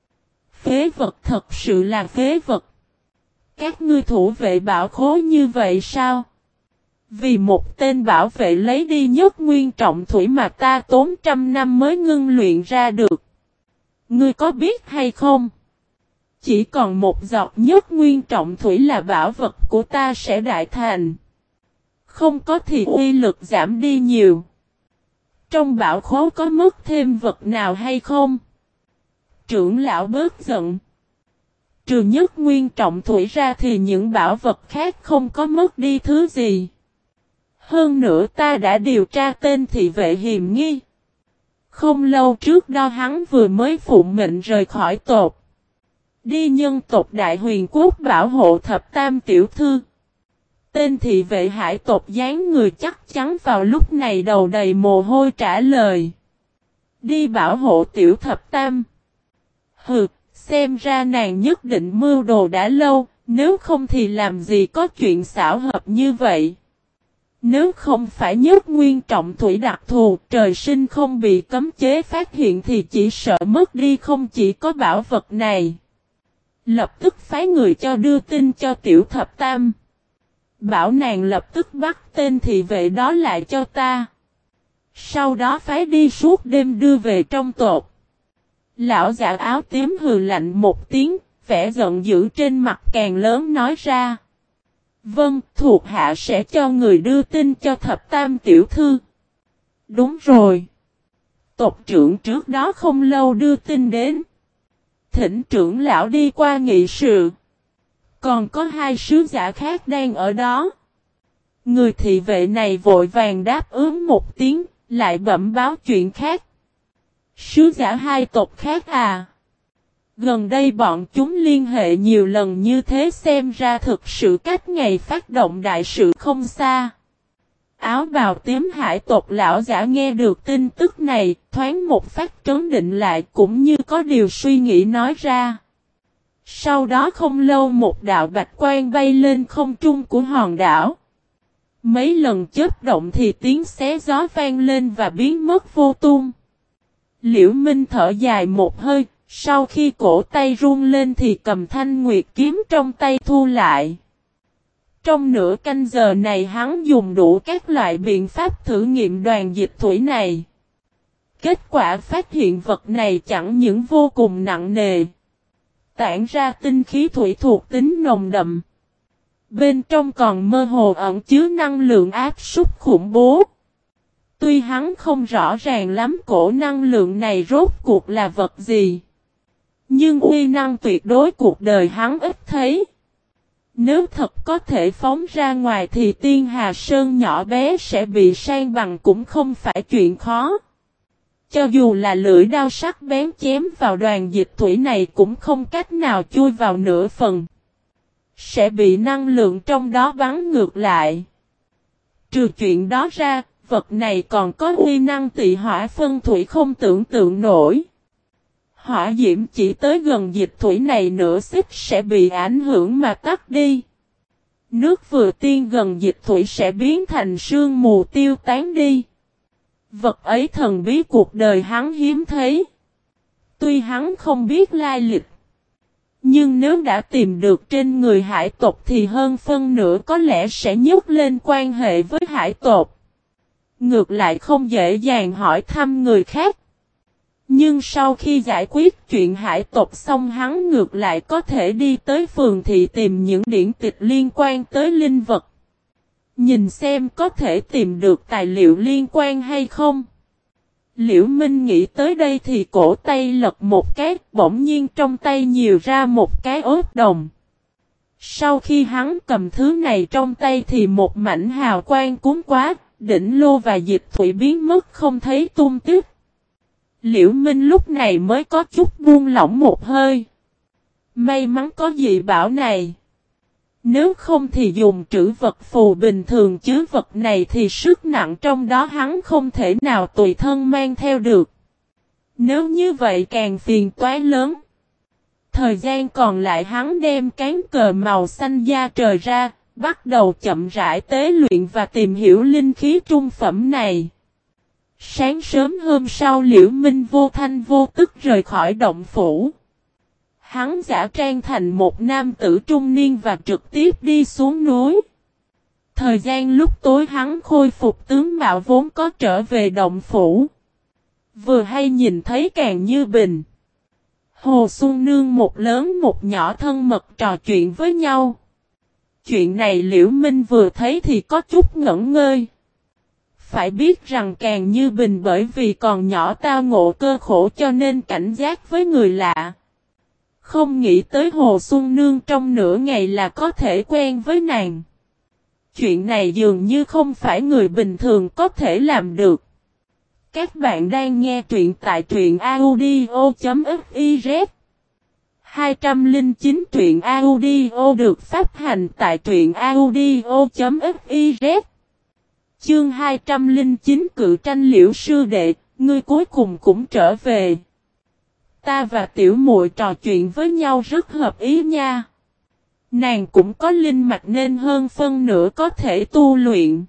Phế vật, thật sự là phế vật. Các ngươi thủ vệ bảo khố như vậy sao? Vì một tên bảo vệ lấy đi nhất nguyên trọng thủy mà ta tốn 100 năm mới ngưng luyện ra được. Ngươi có biết hay không? Chỉ còn một giọt nhất nguyên trọng thủy là bảo vật của ta sẽ đại thành. Không có thì uy lực giảm đi nhiều. Trong bảo khố có mất thêm vật nào hay không? Trưởng lão bớt giận. Trừ nhất nguyên trọng thủy ra thì những bảo vật khác không có mất đi thứ gì. Hơn nữa ta đã điều tra tên thị vệ hiềm nghi. Không lâu trước đó hắn vừa mới phụng mệnh rời khỏi tộc. Đi nhân tộc Đại Huyền Quốc bảo hộ thập tam tiểu thư. Tên thị vệ hải tộc dáng người chắc chắn vào lúc này đầu đầy mồ hôi trả lời. Đi bảo hộ tiểu thập tam. Hừ, xem ra nàng nhất định mưu đồ đã lâu, nếu không thì làm gì có chuyện xảo hợp như vậy. Nếu không phải nhất nguyên trọng thủy đặc thù, trời sinh không bị cấm chế phát hiện thì chỉ sợ mất đi không chỉ có bảo vật này. Lập tức phái người cho đưa tin cho tiểu thập tam. Bảo nàng lập tức bắt tên thị vệ đó lại cho ta. Sau đó phái đi suốt đêm đưa về trong tộc. Lão giả áo tím hừ lạnh một tiếng, vẻ giận dữ trên mặt càng lớn nói ra. Vâng, thuộc hạ sẽ cho người đưa tin cho thập tam tiểu thư. Đúng rồi. Tộc trưởng trước đó không lâu đưa tin đến. Thỉnh trưởng lão đi qua nghị sự. Còn có 2 sứ giả khác đang ở đó. Người thị vệ này vội vàng đáp ứng một tiếng, lại bẩm báo chuyện khác. Sứ giả 2 tộc khác à? Gần đây bọn chúng liên hệ nhiều lần như thế xem ra thực sự cách ngày phát động đại sự không xa. Áo bào tím hải tộc lão giả nghe được tin tức này, thoáng một phát trấn định lại cũng như có điều suy nghĩ nói ra. Sau đó không lâu một đạo bạch quang bay lên không trung của hòn đảo. Mấy lần chớp động thì tiếng xé gió vang lên và biến mất vô tung. Liễu Minh thở dài một hơi, sau khi cổ tay run lên thì cầm thanh nguyệt kiếm trong tay thu lại. Trong nửa canh giờ này hắn dùng đủ các loại biện pháp thử nghiệm đoàn dịch thủy này. Kết quả phát hiện vật này chẳng những vô cùng nặng nề. Tản ra tinh khí thủy thuộc tính nồng đậm. Bên trong còn mơ hồ ẩn chứa năng lượng áp súc khủng bố. Tuy hắn không rõ ràng lắm cổ năng lượng này rốt cuộc là vật gì. Nhưng uy năng tuyệt đối cuộc đời hắn ít thấy. Nếu thật có thể phóng ra ngoài thì Tiên Hà Sơn nhỏ bé sẽ bị san bằng cũng không phải chuyện khó. Cho dù là lưỡi đao sắc bén chém vào đoàn dịch thủy này cũng không cách nào chui vào nửa phần. Sẽ bị năng lượng trong đó bắn ngược lại. Trừ chuyện đó ra, vật này còn có uy năng tị hỏa phân thủy không tưởng tượng nổi. Hỏa diễm chỉ tới gần dịch thủy này nửa xích sẽ bị ảnh hưởng mà tắt đi. Nước vừa tiên gần dịch thủy sẽ biến thành sương mù tiêu tán đi. Vật ấy thần bí cuộc đời hắn hiếm thấy. Tuy hắn không biết lai lịch, nhưng nếu đã tìm được trên người hải tộc thì hơn phân nửa có lẽ sẽ nhấc lên quan hệ với hải tộc. Ngược lại không dễ dàng hỏi thăm người khác. Nhưng sau khi giải quyết chuyện hải tộc xong hắn ngược lại có thể đi tới phường thị tìm những điển tịch liên quan tới linh vật. Nhìn xem có thể tìm được tài liệu liên quan hay không. Liễu Minh nghĩ tới đây thì cổ tay lật một cái, bỗng nhiên trong tay nhiều ra một cái ốt đồng. Sau khi hắn cầm thứ này trong tay thì một mảnh hào quang cuốn quá, đỉnh lô và dịch thủy biến mất không thấy tung tích. Liễu Minh lúc này mới có chút buông lỏng một hơi. May mắn có dị bảo này. Nếu không thì dùng trữ vật phù bình thường chứa vật này thì sức nặng trong đó hắn không thể nào tùy thân mang theo được. Nếu như vậy càng phiền toái lớn. Thời gian còn lại hắn đem cán cờ màu xanh da trời ra, bắt đầu chậm rãi tế luyện và tìm hiểu linh khí trung phẩm này. Sáng sớm hôm sau Liễu Minh vô thanh vô tức rời khỏi động phủ. Hắn giả trang thành một nam tử trung niên và trực tiếp đi xuống núi. Thời gian lúc tối hắn khôi phục tướng mạo vốn có trở về động phủ. Vừa hay nhìn thấy Càng Như Bình, Hồ Xuân Nương một lớn một nhỏ thân mật trò chuyện với nhau. Chuyện này Liễu Minh vừa thấy thì có chút ngẩn ngơi. Phải biết rằng Càng Như Bình bởi vì còn nhỏ tao ngộ cơ khổ cho nên cảnh giác với người lạ. Không nghĩ tới Hồ Xuân Nương trong nửa ngày là có thể quen với nàng. Chuyện này dường như không phải người bình thường có thể làm được. Các bạn đang nghe truyện tại truyện audio.fiz 209 truyện audio được phát hành tại truyện audio.fiz. Chương 209 Cự tranh Liễu sư đệ, ngươi cuối cùng cũng trở về. Ta và tiểu muội trò chuyện với nhau rất hợp ý nha. Nàng cũng có linh mạch nên hơn phân nửa có thể tu luyện.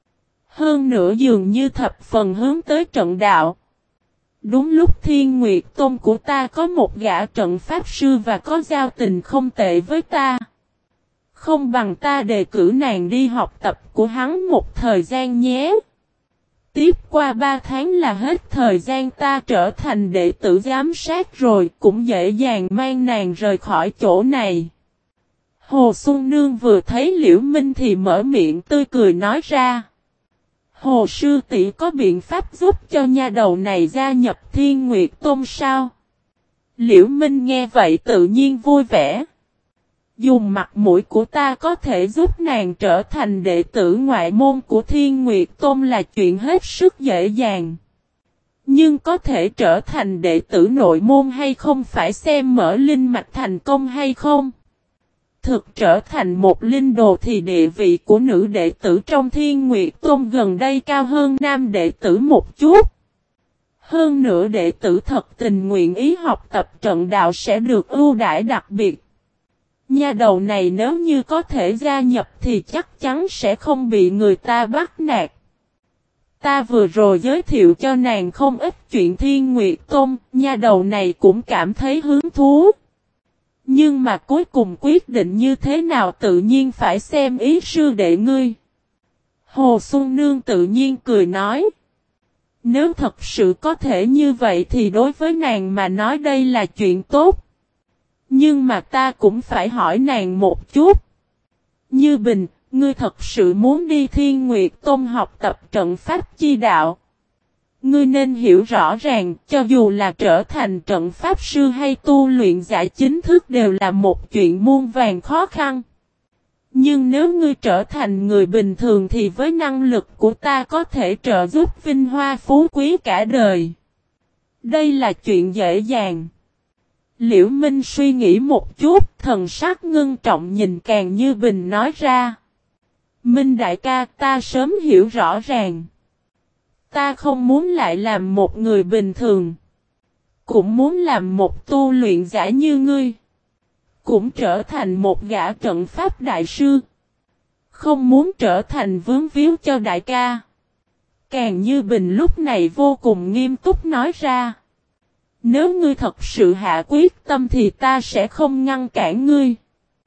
Hơn nửa dường như thập phần hướng tới trận đạo. Đúng lúc Thiên Nguyệt Tôn của ta có một gã trận pháp sư và có giao tình không tệ với ta. Không bằng ta đề cử nàng đi học tập của hắn một thời gian nhé. Tiếp qua 3 tháng là hết thời gian ta trở thành đệ tử giám sát rồi, cũng dễ dàng mang nàng rời khỏi chỗ này. Hồ Xuân Nương vừa thấy Liễu Minh thì mở miệng tươi cười nói ra. Hồ sư tỷ có biện pháp giúp cho nha đầu này gia nhập Thiên Nguyệt Tôn sao? Liễu Minh nghe vậy tự nhiên vui vẻ. Dùng mặt mũi của ta có thể giúp nàng trở thành đệ tử ngoại môn của Thiên Nguyệt Tôn là chuyện hết sức dễ dàng. Nhưng có thể trở thành đệ tử nội môn hay không phải xem mở linh mạch thành công hay không. Thực trở thành một linh đồ thì địa vị của nữ đệ tử trong Thiên Nguyệt Tôn gần đây cao hơn nam đệ tử một chút. Hơn nữa đệ tử thật tình nguyện ý học tập trận đạo sẽ được ưu đãi đặc biệt. Nha đầu này nếu như có thể gia nhập thì chắc chắn sẽ không bị người ta bắt nạt. Ta vừa rồi giới thiệu cho nàng không ít chuyện Thiên Nguyệt Tôn, nha đầu này cũng cảm thấy hứng thú. Nhưng mà cuối cùng quyết định như thế nào tự nhiên phải xem ý sư đệ ngươi. Hồ Xuân Nương tự nhiên cười nói. Nếu thật sự có thể như vậy thì đối với nàng mà nói đây là chuyện tốt. Nhưng mà ta cũng phải hỏi nàng một chút. Như Bình, ngươi thật sự muốn đi Thiên Nguyệt Tôn học tập trận pháp chi đạo. Ngươi nên hiểu rõ ràng, cho dù là trở thành trận pháp sư hay tu luyện giả chính thức đều là một chuyện muôn vàn khó khăn. Nhưng nếu ngươi trở thành người bình thường thì với năng lực của ta có thể trợ giúp vinh hoa phú quý cả đời. Đây là chuyện dễ dàng. Liễu Minh suy nghĩ một chút, thần sắc ngưng trọng nhìn Càng Như Bình nói ra. Minh đại ca, ta sớm hiểu rõ ràng. Ta không muốn lại làm một người bình thường. Cũng muốn làm một tu luyện giả như ngươi. Cũng trở thành một gã trận pháp đại sư. Không muốn trở thành vướng víu cho đại ca. Càng Như Bình lúc này vô cùng nghiêm túc nói ra. Nếu ngươi thật sự hạ quyết tâm thì ta sẽ không ngăn cản ngươi.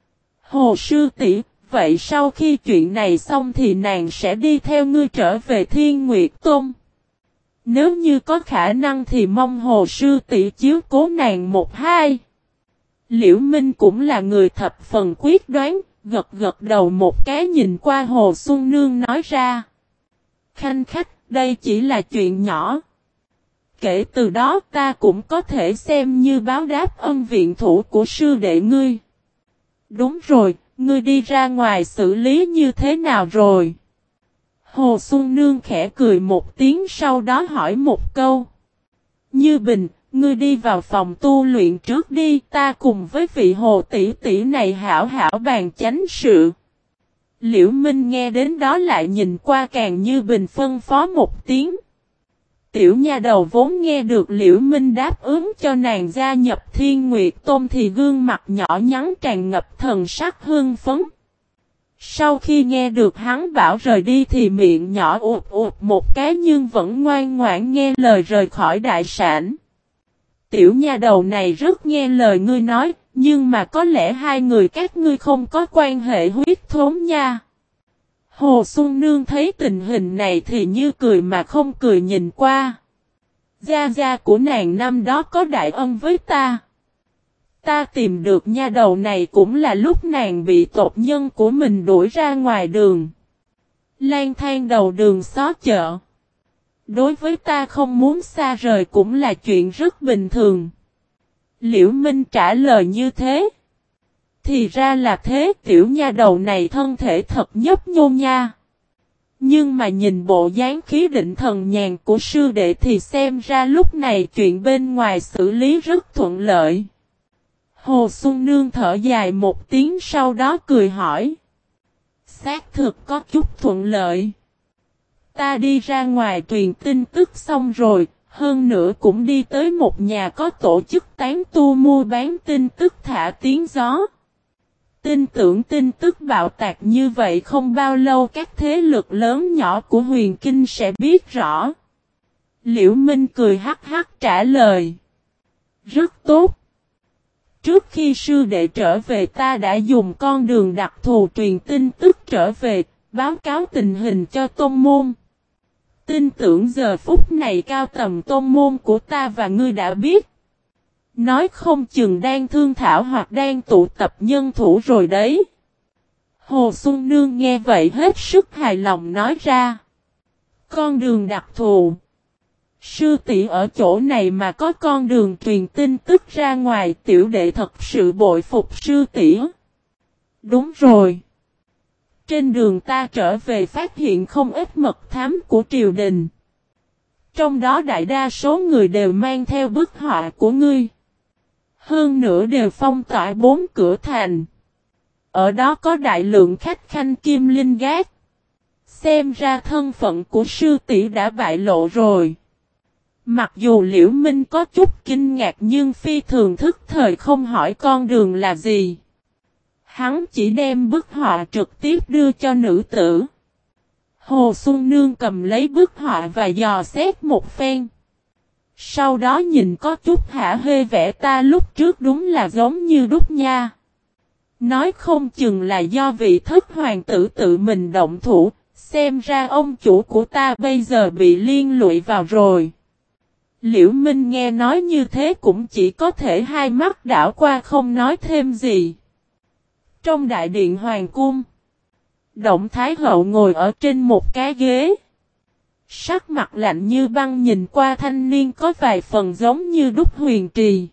Hồ sư tỷ, vậy sau khi chuyện này xong thì nàng sẽ đi theo ngươi trở về Thiên Nguyệt Tôn. Nếu như có khả năng thì mong Hồ sư tỷ chiếu cố nàng một hai. Liễu Minh cũng là người thập phần quyết đoán, gật gật đầu một cái nhìn qua Hồ Xuân Nương nói ra. Khanh khách, đây chỉ là chuyện nhỏ. Kể từ đó ta cũng có thể xem như báo đáp ân viện thủ của sư đệ ngươi. Đúng rồi, ngươi đi ra ngoài xử lý như thế nào rồi? Hồ Xuân Nương khẽ cười một tiếng sau đó hỏi một câu. Như Bình, ngươi đi vào phòng tu luyện trước đi, ta cùng với vị Hồ tỷ tỷ này hảo hảo bàn chánh sự. Liễu Minh nghe đến đó lại nhìn qua Càng Như Bình phân phó một tiếng. Tiểu nha đầu vốn nghe được Liễu Minh đáp ứng cho nàng gia nhập Thiên Nguyệt Tôn thì gương mặt nhỏ nhắn tràn ngập thần sắc hưng phấn. Sau khi nghe được hắn bảo rời đi thì miệng nhỏ ụt ụt một cái nhưng vẫn ngoan ngoãn nghe lời rời khỏi đại sảnh. Tiểu nha đầu này rất nghe lời ngươi nói, nhưng mà có lẽ hai người các ngươi không có quan hệ huyết thống nha. Hồ Xuân Nương thấy tình hình này thì như cười mà không cười nhìn qua. Gia gia của nàng năm đó có đại ân với ta. Ta tìm được nha đầu này cũng là lúc nàng bị tộc nhân của mình đuổi ra ngoài đường. Lang thang đầu đường xó chợ. Đối với ta không muốn xa rời cũng là chuyện rất bình thường. Liễu Minh trả lời như thế. Thì ra là thế, tiểu nha đầu này thân thể thật nhấp nhô nha. Nhưng mà nhìn bộ dáng khí định thần nhàn của sư đệ thì xem ra lúc này chuyện bên ngoài xử lý rất thuận lợi. Hồ Xuân Nương thở dài một tiếng sau đó cười hỏi. Xác thực có chút thuận lợi. Ta đi ra ngoài truyền tin tức xong rồi, hơn nữa cũng đi tới một nhà có tổ chức tán tu mua bán tin tức thả tiếng gió. Tin tưởng tin tức bạo tạc như vậy không bao lâu các thế lực lớn nhỏ của Huyền Kinh sẽ biết rõ. Liễu Minh cười hắc hắc trả lời. Rất tốt. Trước khi sư đệ trở về ta đã dùng con đường đặc thù truyền tin tức trở về, báo cáo tình hình cho tôn môn. Tin tưởng giờ phút này cao tầm tôn môn của ta và ngươi đã biết. Nói không chừng đang thương thảo hoặc đang tụ tập nhân thủ rồi đấy. Hồ Xuân Nương nghe vậy hết sức hài lòng nói ra. Con đường đặc thù. Sư tỷ ở chỗ này mà có con đường truyền tin tức ra ngoài, tiểu đệ thật sự bội phục sư tỷ. Đúng rồi. Trên đường ta trở về phát hiện không ít mật thám của triều đình. Trong đó đại đa số người đều mang theo bức họa của ngươi. Hơn nữa đều phong tỏa 4 cửa thành. Ở đó có đại lượng khách khanh kim linh gác. Xem ra thân phận của sư tỷ đã bại lộ rồi. Mặc dù Liễu Minh có chút kinh ngạc nhưng phi thường thức thời không hỏi con đường là gì. Hắn chỉ đem bức họa trực tiếp đưa cho nữ tử. Hồ Xuân Nương cầm lấy bức họa và dò xét một phen. Sau đó nhìn có chút hả hê vẽ ta lúc trước đúng là giống như đúc nha. Nói không chừng là do vị thất hoàng tử tự mình động thủ, xem ra ông chủ của ta bây giờ bị liên lụy vào rồi. Liễu Minh nghe nói như thế cũng chỉ có thể hai mắt đảo qua không nói thêm gì. Trong đại điện hoàng cung, Động Thái Hậu ngồi ở trên một cái ghế. Sắc mặt lạnh như băng nhìn qua thanh niên có vài phần giống như đúc huyền trì.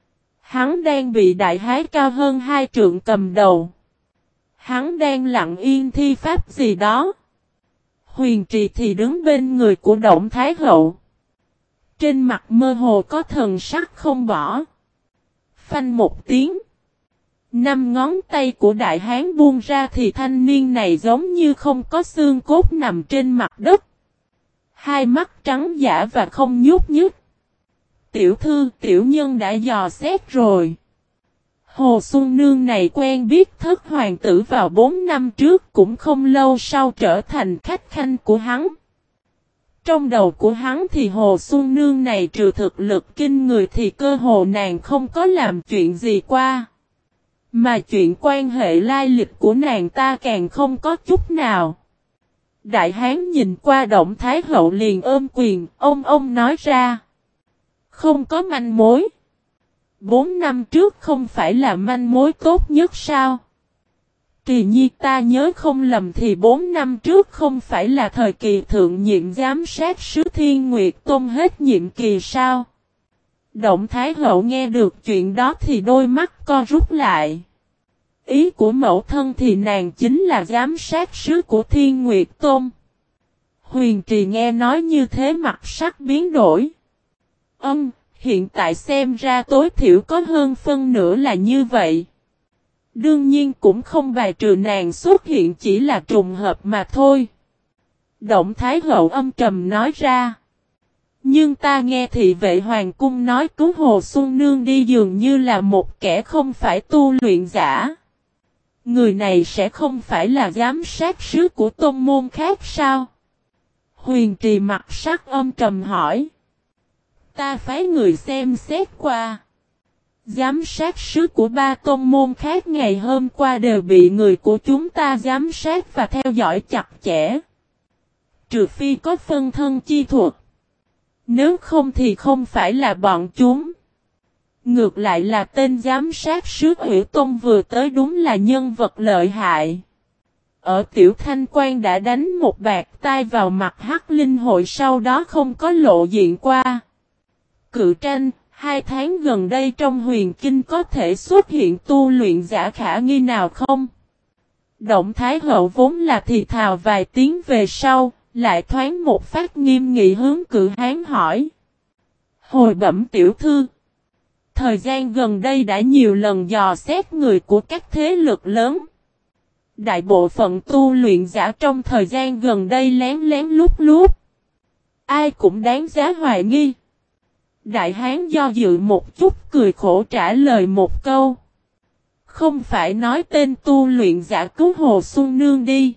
Hắn đang bị đại hái cao hơn 2 trượng cầm đầu. Hắn đang lặng yên thi pháp gì đó. Huyền trì thì đứng bên người của Động Thái Hậu. Trên mặt mơ hồ có thần sắc không bỏ. Phanh một tiếng. 5 ngón tay của đại hán buông ra thì thanh niên này giống như không có xương cốt nằm trên mặt đất. Hai mắt trắng dã và không nhúc nhích. tiểu thư, tiểu nhân đã dò xét rồi. Hồ Xuân Nương này quen biết thất hoàng tử vào 4 năm trước, cũng không lâu sau trở thành khách khanh của hắn. Trong đầu của hắn thì Hồ Xuân Nương này trừ thực lực kinh người thì cơ hồ nàng không có làm chuyện gì qua. Mà chuyện quan hệ lai lịch của nàng ta càng không có chút nào. Đại hán nhìn qua Động Thái Hậu liền ôm quyền, ông nói ra. Không có manh mối. 4 năm trước không phải là manh mối tốt nhất sao? Trì Nhi, ta nhớ không lầm thì 4 năm trước không phải là thời kỳ thượng nhiệm giám sát sứ Thiên Nguyệt Tôn hết nhiệm kỳ sao? Động Thái Hậu nghe được chuyện đó thì đôi mắt co rút lại. Ý của mẫu thân thì nàng chính là giám sát sứ của Thiên Nguyệt Tôn. Huyền Trì nghe nói như thế mặt sắc biến đổi. Hiện tại xem ra tối thiểu có hơn phân nửa là như vậy. Đương nhiên cũng không bài trừ nàng xuất hiện chỉ là trùng hợp mà thôi. Động Thái Hậu âm trầm nói ra. Nhưng ta nghe thị vệ hoàng cung nói cứu Hồ Xuân Nương đi dường như là một kẻ không phải tu luyện giả. Người này sẽ không phải là giám sát sứ của tôn môn khác sao? Huyền Trì mặt sắc âm trầm hỏi. Ta phái người xem xét qua. Giám sát sứ của 3 tôn môn khác ngày hôm qua đều bị người của chúng ta giám sát và theo dõi chặt chẽ. Trừ phi có phân thân chi thuật. Nếu không thì không phải là bọn chúng. Ngược lại là tên giám sát sứ Ủy Tôn vừa tới đúng là nhân vật lợi hại. Ở Tiểu Thanh Quan đã đánh một bạt tai vào mặt Hắc Linh Hội, sau đó không có lộ diện qua. Cự Tranh, 2 tháng gần đây trong huyền kinh có thể xuất hiện tu luyện giả khả nghi nào không? Động Thái Hậu vốn là thì thào vài tiếng về sau, lại thoáng một phát nghiêm nghị hướng Cự Hán hỏi. Hồi bẩm tiểu thư. Thời gian gần đây đã nhiều lần dò xét người của các thế lực lớn. Đại bộ phận tu luyện giả trong thời gian gần đây lén lén lút lút. Ai cũng đáng giá hoài nghi. Đại hán do dự một chút cười khổ trả lời một câu. Không phải nói tên tu luyện giả cứu Hồ Xuân Nương đi.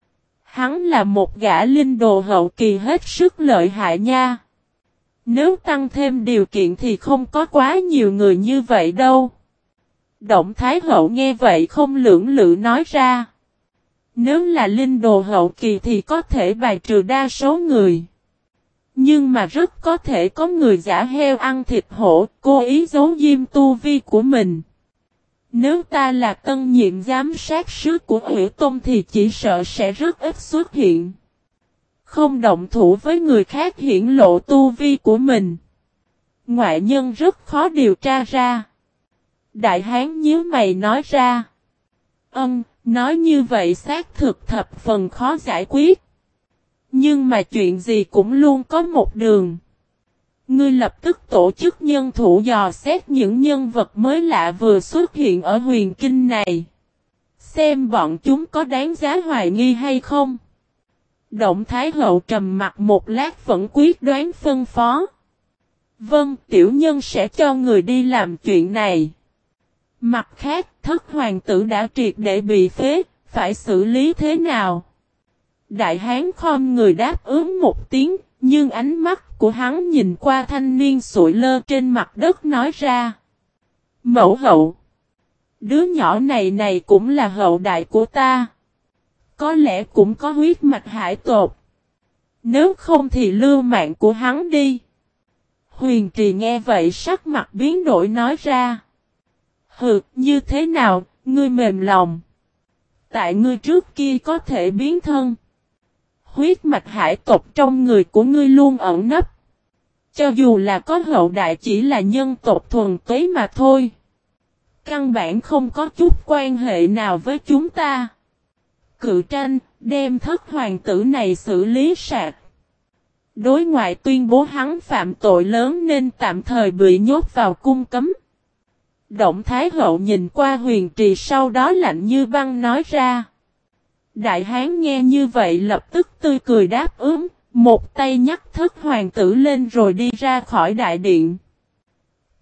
Hắn là một gã linh đồ hậu kỳ hết sức lợi hại nha. Nếu tăng thêm điều kiện thì không có quá nhiều người như vậy đâu. Động Thái Hậu nghe vậy không lưỡng lự nói ra. Nếu là linh đồ hậu kỳ thì có thể bài trừ đa số người. Nhưng mà rất có thể có người giả heo ăn thịt hổ, cố ý giấu diêm tu vi của mình. Nếu ta là tân nhiệm giám sát sứ của Ủy Tôn thì chỉ sợ sẽ rất ít xuất hiện. Không động thủ với người khác hiển lộ tu vi của mình. Ngoại nhân rất khó điều tra ra. Đại hán nhíu mày nói ra. Nói như vậy xác thực thập phần khó giải quyết. Nhưng mà chuyện gì cũng luôn có một đường. Ngươi lập tức tổ chức nhân thủ dò xét những nhân vật mới lạ vừa xuất hiện ở huyền kinh này. Xem bọn chúng có đáng giá hoài nghi hay không. Động Thái Hậu trầm mặt một lát vẫn quyết đoán phân phó. Vâng, tiểu nhân sẽ cho người đi làm chuyện này. Mặt khác, thất hoàng tử đã triệt để bị phế, phải xử lý thế nào? Đại hán khom người đáp ứng một tiếng, nhưng ánh mắt của hắn nhìn qua thanh niên sụi lơ trên mặt đất nói ra. Mẫu hậu. Đứa nhỏ này cũng là hậu đại của ta. Có lẽ cũng có huyết mạch hải tộc. Nếu không thì lưu mạng của hắn đi. Huyền Trì nghe vậy sắc mặt biến đổi nói ra. Hừ, như thế nào, ngươi mềm lòng. Tại ngươi trước kia có thể biến thân. Huyết mạch hải tộc trong người của ngươi luôn ẩn nấp. Cho dù là có hậu đại chỉ là nhân tộc thuần túy mà thôi. Căn bản không có chút quan hệ nào với chúng ta. Cự Tranh, đem thất hoàng tử này xử lý sạch. Đối ngoại tuyên bố hắn phạm tội lớn nên tạm thời bị nhốt vào cung cấm. Động Thái Hậu nhìn qua Huyền Trì sau đó lạnh như băng nói ra. Đại hán nghe như vậy lập tức tươi cười đáp ứng, một tay nhắc thất hoàng tử lên rồi đi ra khỏi đại điện.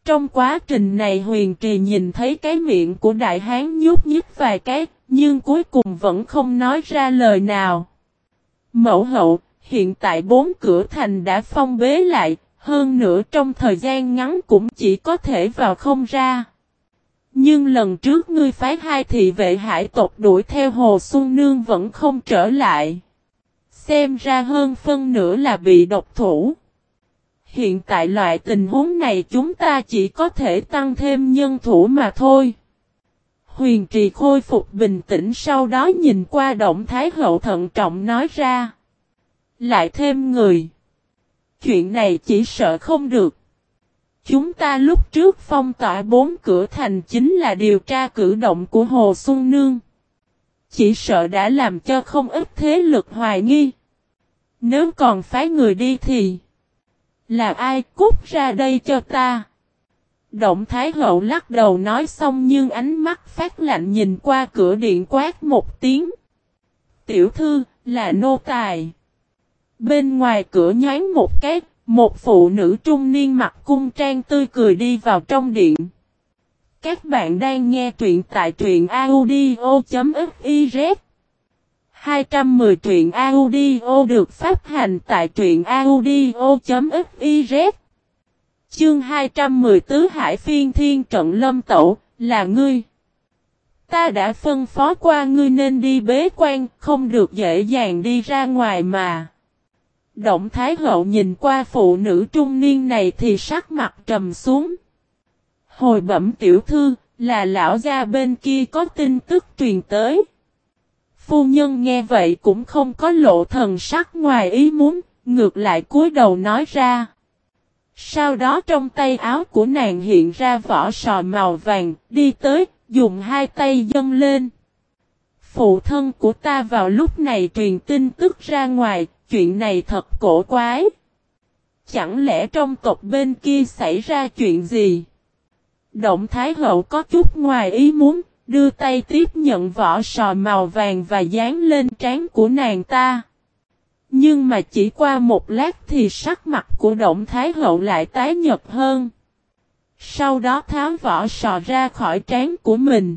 Trong quá trình này Huyền Trì nhìn thấy cái miệng của đại hán nhúc nhích vài cái, nhưng cuối cùng vẫn không nói ra lời nào. Mẫu hậu, hiện tại 4 cửa thành đã phong bế lại, hơn nữa trong thời gian ngắn cũng chỉ có thể vào không ra. Nhưng lần trước ngươi phái 2 thị vệ hải tộc đuổi theo Hồ Xuân Nương vẫn không trở lại. Xem ra hơn phân nửa là bị độc thủ. Hiện tại loại tình huống này chúng ta chỉ có thể tăng thêm nhân thủ mà thôi. Huyền Trì khôi phục bình tĩnh sau đó nhìn qua Động Thái Hậu thận trọng nói ra. Lại thêm người. Chuyện này chỉ sợ không được. Chúng ta lúc trước phong tỏa 4 cửa thành chính là điều tra cử động của Hồ Xuân Nương. Chỉ sợ đã làm cho không ít thế lực hoài nghi. Nếu còn phái người đi thì là ai cút ra đây cho ta? Động Thái Hậu lắc đầu nói xong nhưng ánh mắt phát lạnh nhìn qua cửa điện quát một tiếng. Tiểu thư, là nô tài. Bên ngoài cửa nhoáng một cái, một phụ nữ trung niên mặc cung trang tươi cười đi vào trong điện. Các bạn đang nghe truyện tại truyện audio.fiz 210 truyện audio được phát hành tại truyện audio.fiz. Chương 210 Tứ Hải Phiên Thiên Trận Lâm Tẩu, là ngươi. Ta đã phân phó qua ngươi nên đi bế quan, không được dễ dàng đi ra ngoài mà. Động Thái Hậu nhìn qua phụ nữ trung niên này thì sắc mặt trầm xuống. Hồi bẩm tiểu thư, là lão gia bên kia có tin tức truyền tới. Phu nhân nghe vậy cũng không có lộ thần sắc ngoài ý muốn, ngược lại cúi đầu nói ra. Sau đó trong tay áo của nàng hiện ra vỏ sò màu vàng, đi tới, dùng 2 tay dâng lên. Phụ thân của ta vào lúc này truyền tin tức ra ngoài, chuyện này thật cổ quái. Chẳng lẽ trong tộc bên kia xảy ra chuyện gì? Động Thái Hậu có chút ngoài ý muốn, đưa tay tiếp nhận vỏ sò màu vàng và dán lên trán của nàng ta. Nhưng mà chỉ qua một lát thì sắc mặt của Động Thái Hậu lại tái nhợt hơn. Sau đó tháo vỏ sò ra khỏi trán của mình.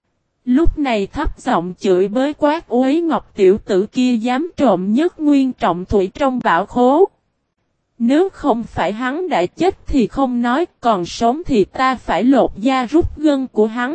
Lúc này thấp giọng chửi bới quát Uế Ngọc tiểu tử kia dám trộm Nhất Nguyên Trọng Thủy trong bảo khố. Nếu không phải hắn đã chết thì không nói, còn sống thì ta phải lột da rút gân của hắn.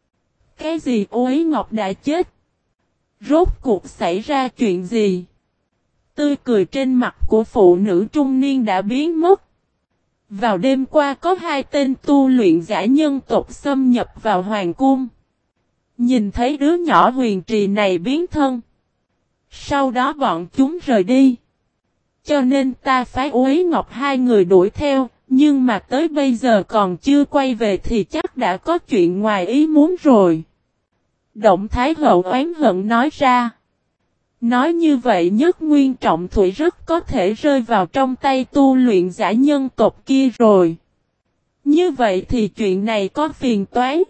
Cái gì Uế Ngọc đã chết? Rốt cuộc xảy ra chuyện gì? Tươi cười trên mặt của phụ nữ trung niên đã biến mất. Vào đêm qua có 2 tên tu luyện giả nhân tộc xâm nhập vào hoàng cung. Nhìn thấy đứa nhỏ Huyền Trì này biến thân. Sau đó bọn chúng rời đi. Cho nên ta phái Uế Ngọc 2 người đuổi theo, nhưng mà tới bây giờ còn chưa quay về thì chắc đã có chuyện ngoài ý muốn rồi. Động Thái Hậu oán hận nói ra. Nói như vậy Nhất Nguyên Trọng Thủy rất có thể rơi vào trong tay tu luyện giả nhân tộc kia rồi. Như vậy thì chuyện này có phiền toái.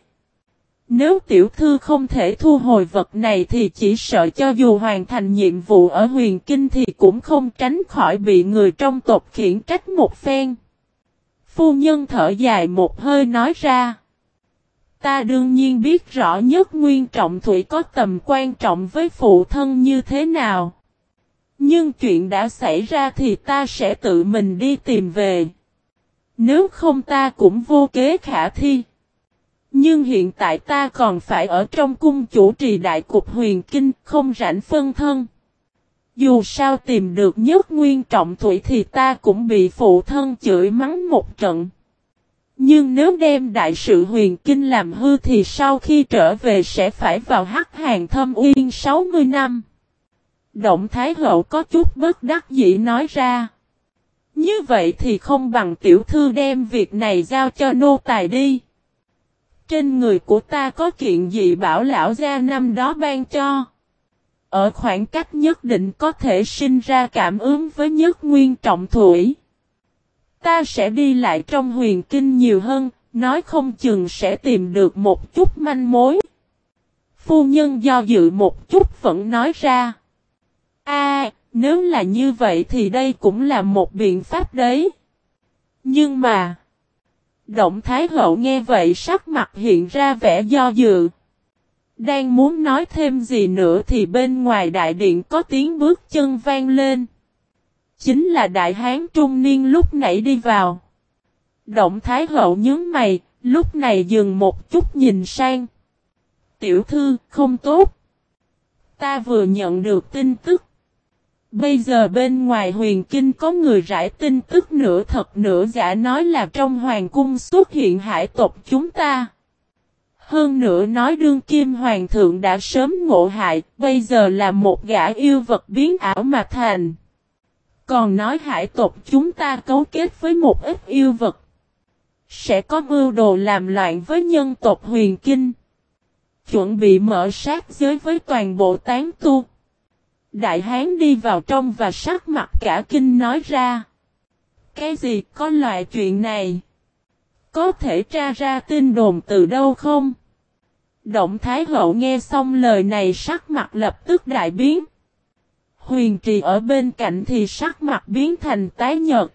Nếu tiểu thư không thể thu hồi vật này thì chỉ sợ cho dù hoàn thành nhiệm vụ ở Huyền Kinh thì cũng không tránh khỏi bị người trong tộc khiển trách một phen. Phu nhân thở dài một hơi nói ra. Ta đương nhiên biết rõ Nhất Nguyên Trọng Thủy có tầm quan trọng với phụ thân như thế nào. Nhưng chuyện đã xảy ra thì ta sẽ tự mình đi tìm về. Nếu không ta cũng vô kế khả thi. Nhưng hiện tại ta còn phải ở trong cung chủ trì đại cục Huyền Kinh, không rảnh phân thân. Dù sao tìm được Nhất Nguyên Trọng Thủy thì ta cũng bị phụ thân chửi mắng một trận. Nhưng nếu đem đại sự Huyền Kinh làm hư thì sau khi trở về sẽ phải vào Hắc Hàng Thâm Uyên 60 năm. Động Thái Hậu có chút bất đắc dĩ nói ra. Như vậy thì không bằng tiểu thư đem việc này giao cho nô tài đi. Trên người của ta có kiện dị bảo lão gia năm đó ban cho. Ở khoảng cách nhất định có thể sinh ra cảm ứng với Nhất Nguyên Trọng Thủy. Ta sẽ đi lại trong Huyền Kinh nhiều hơn, nói không chừng sẽ tìm được một chút manh mối. Phu nhân do dự một chút vẫn nói ra. Nếu là như vậy thì đây cũng là một biện pháp đấy. Nhưng mà, Động Thái Hậu nghe vậy sắc mặt hiện ra vẻ do dự. Đang muốn nói thêm gì nữa thì bên ngoài đại điện có tiếng bước chân vang lên. Chính là đại hán trung niên lúc nãy đi vào. Động Thái Hậu nhướng mày, lúc này dừng một chút nhìn sang. Tiểu thư, không tốt. Ta vừa nhận được tin tức. Bây giờ bên ngoài huyền kinh có người rải tin tức nửa thật nửa giả nói là trong hoàng cung xuất hiện hải tộc chúng ta. Hơn nữa nói đương kim hoàng thượng đã sớm ngộ hại, bây giờ là một gã yêu vật biến ảo mà thành. Còn nói hải tộc chúng ta cấu kết với một ít yêu vật. Sẽ có mưu đồ làm loạn với nhân tộc huyền kinh. Chuẩn bị mở sát giới với toàn bộ tán tu. Đại hán đi vào trong và sắc mặt cả kinh nói ra. Cái gì có loại chuyện này? Có thể tra ra tin đồn từ đâu không? Động Thái Hậu nghe xong lời này sắc mặt lập tức đại biến. Huyền Trì ở bên cạnh thì sắc mặt biến thành tái nhợt.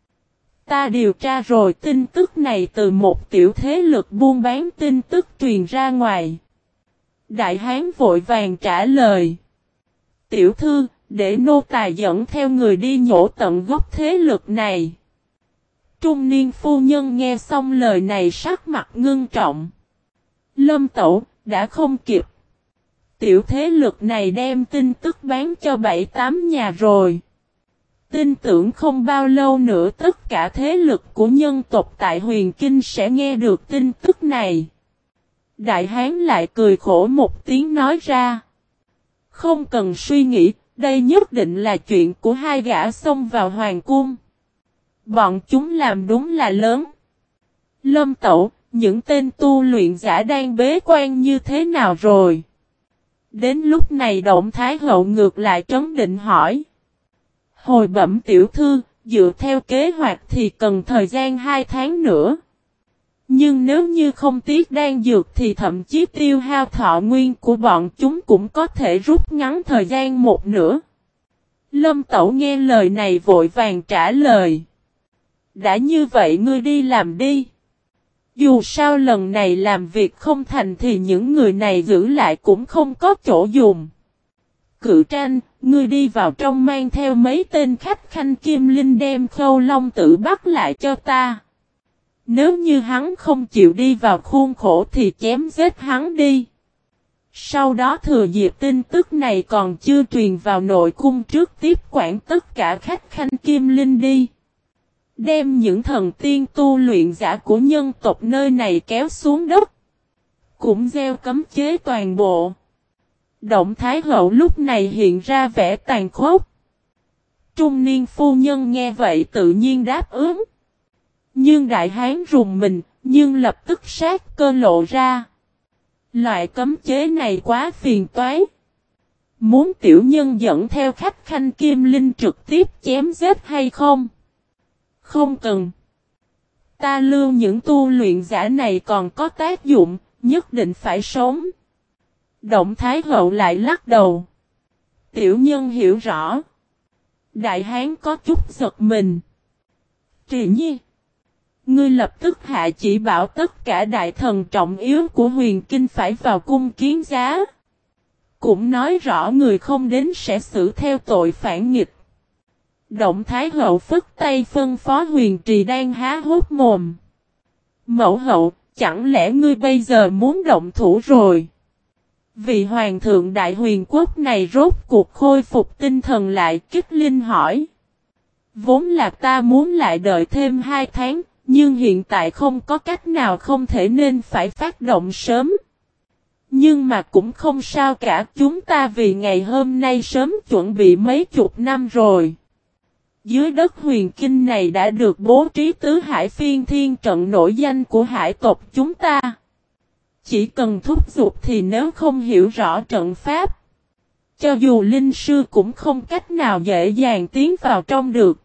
Ta điều tra rồi tin tức này từ một tiểu thế lực buôn bán tin tức truyền ra ngoài. Đại hán vội vàng trả lời. Tiểu thư, để nô tài dẫn theo người đi nhổ tận gốc thế lực này. Trung niên phu nhân nghe xong lời này sắc mặt ngưng trọng. Lâm Tẩu, đã không kịp. Tiểu thế lực này đem tin tức bán cho 7-8 nhà rồi. Tin tưởng không bao lâu nữa tất cả thế lực của nhân tộc tại huyền kinh sẽ nghe được tin tức này. Đại hán lại cười khổ một tiếng nói ra. Không cần suy nghĩ, đây nhất định là chuyện của hai gã xông vào hoàng cung. Bọn chúng làm đúng là lớn. Lâm Tẩu, những tên tu luyện giả đang bế quan như thế nào rồi? Đến lúc này Động Thái Hậu ngược lại trấn định hỏi. Hồi bẩm tiểu thư, dựa theo kế hoạch thì cần thời gian 2 tháng nữa. Nhưng nếu như không tiếc đan dược thì thậm chí tiêu hao thọ nguyên của bọn chúng cũng có thể rút ngắn thời gian một nửa. Lâm Tẩu nghe lời này vội vàng trả lời. Đã như vậy ngươi đi làm đi. Dù sao lần này làm việc không thành thì những người này giữ lại cũng không có chỗ dùng. Cự Tranh, ngươi đi vào trong mang theo mấy tên khách khanh kim linh đem Khâu Long Tử bắt lại cho ta. Nếu như hắn không chịu đi vào khuôn khổ thì chém giết hắn đi. Sau đó thừa dịp tin tức này còn chưa truyền vào nội cung trước tiếp quản tất cả khách khanh kim linh đi. Đem những thần tiên tu luyện giả của nhân tộc nơi này kéo xuống đất. Cũng gieo cấm chế toàn bộ. Động Thái Hậu lúc này hiện ra vẻ tàn khốc. Trung niên phu nhân nghe vậy tự nhiên đáp ứng. Nhưng đại hán rùng mình, nhưng lập tức sát cơ lộ ra. Loại cấm chế này quá phiền toái. Muốn tiểu nhân dẫn theo khách khanh kim linh trực tiếp chém giết hay không? Không cần. Ta lưu những tu luyện giả này còn có tác dụng, nhất định phải sống. Động Thái Hậu lại lắc đầu. Tiểu nhân hiểu rõ. Đại hán có chút giật mình. Trì Nhi, ngươi lập tức hạ chỉ bảo tất cả đại thần trọng yếu của huyền kinh phải vào cung kiến giá. Cũng nói rõ người không đến sẽ xử theo tội phản nghịch. Động Thái Hậu phất tay phân phó Huyền Trì đang há hốt mồm. Mẫu hậu, chẳng lẽ ngươi bây giờ muốn động thủ rồi? Vị hoàng thượng đại huyền quốc này rốt cuộc khôi phục tinh thần lại, Kích Linh hỏi. Vốn là ta muốn lại đợi thêm 2 tháng, nhưng hiện tại không có cách nào không thể nên phải phát động sớm. Nhưng mà cũng không sao cả, chúng ta vì ngày hôm nay sớm chuẩn bị mấy chục năm rồi. Dưới đất huyền kinh này đã được bố trí tứ hải phiên thiên trận nổi danh của hải tộc chúng ta. Chỉ cần thúc giục thì nếu không hiểu rõ trận pháp, cho dù linh sư cũng không cách nào dễ dàng tiến vào trong được.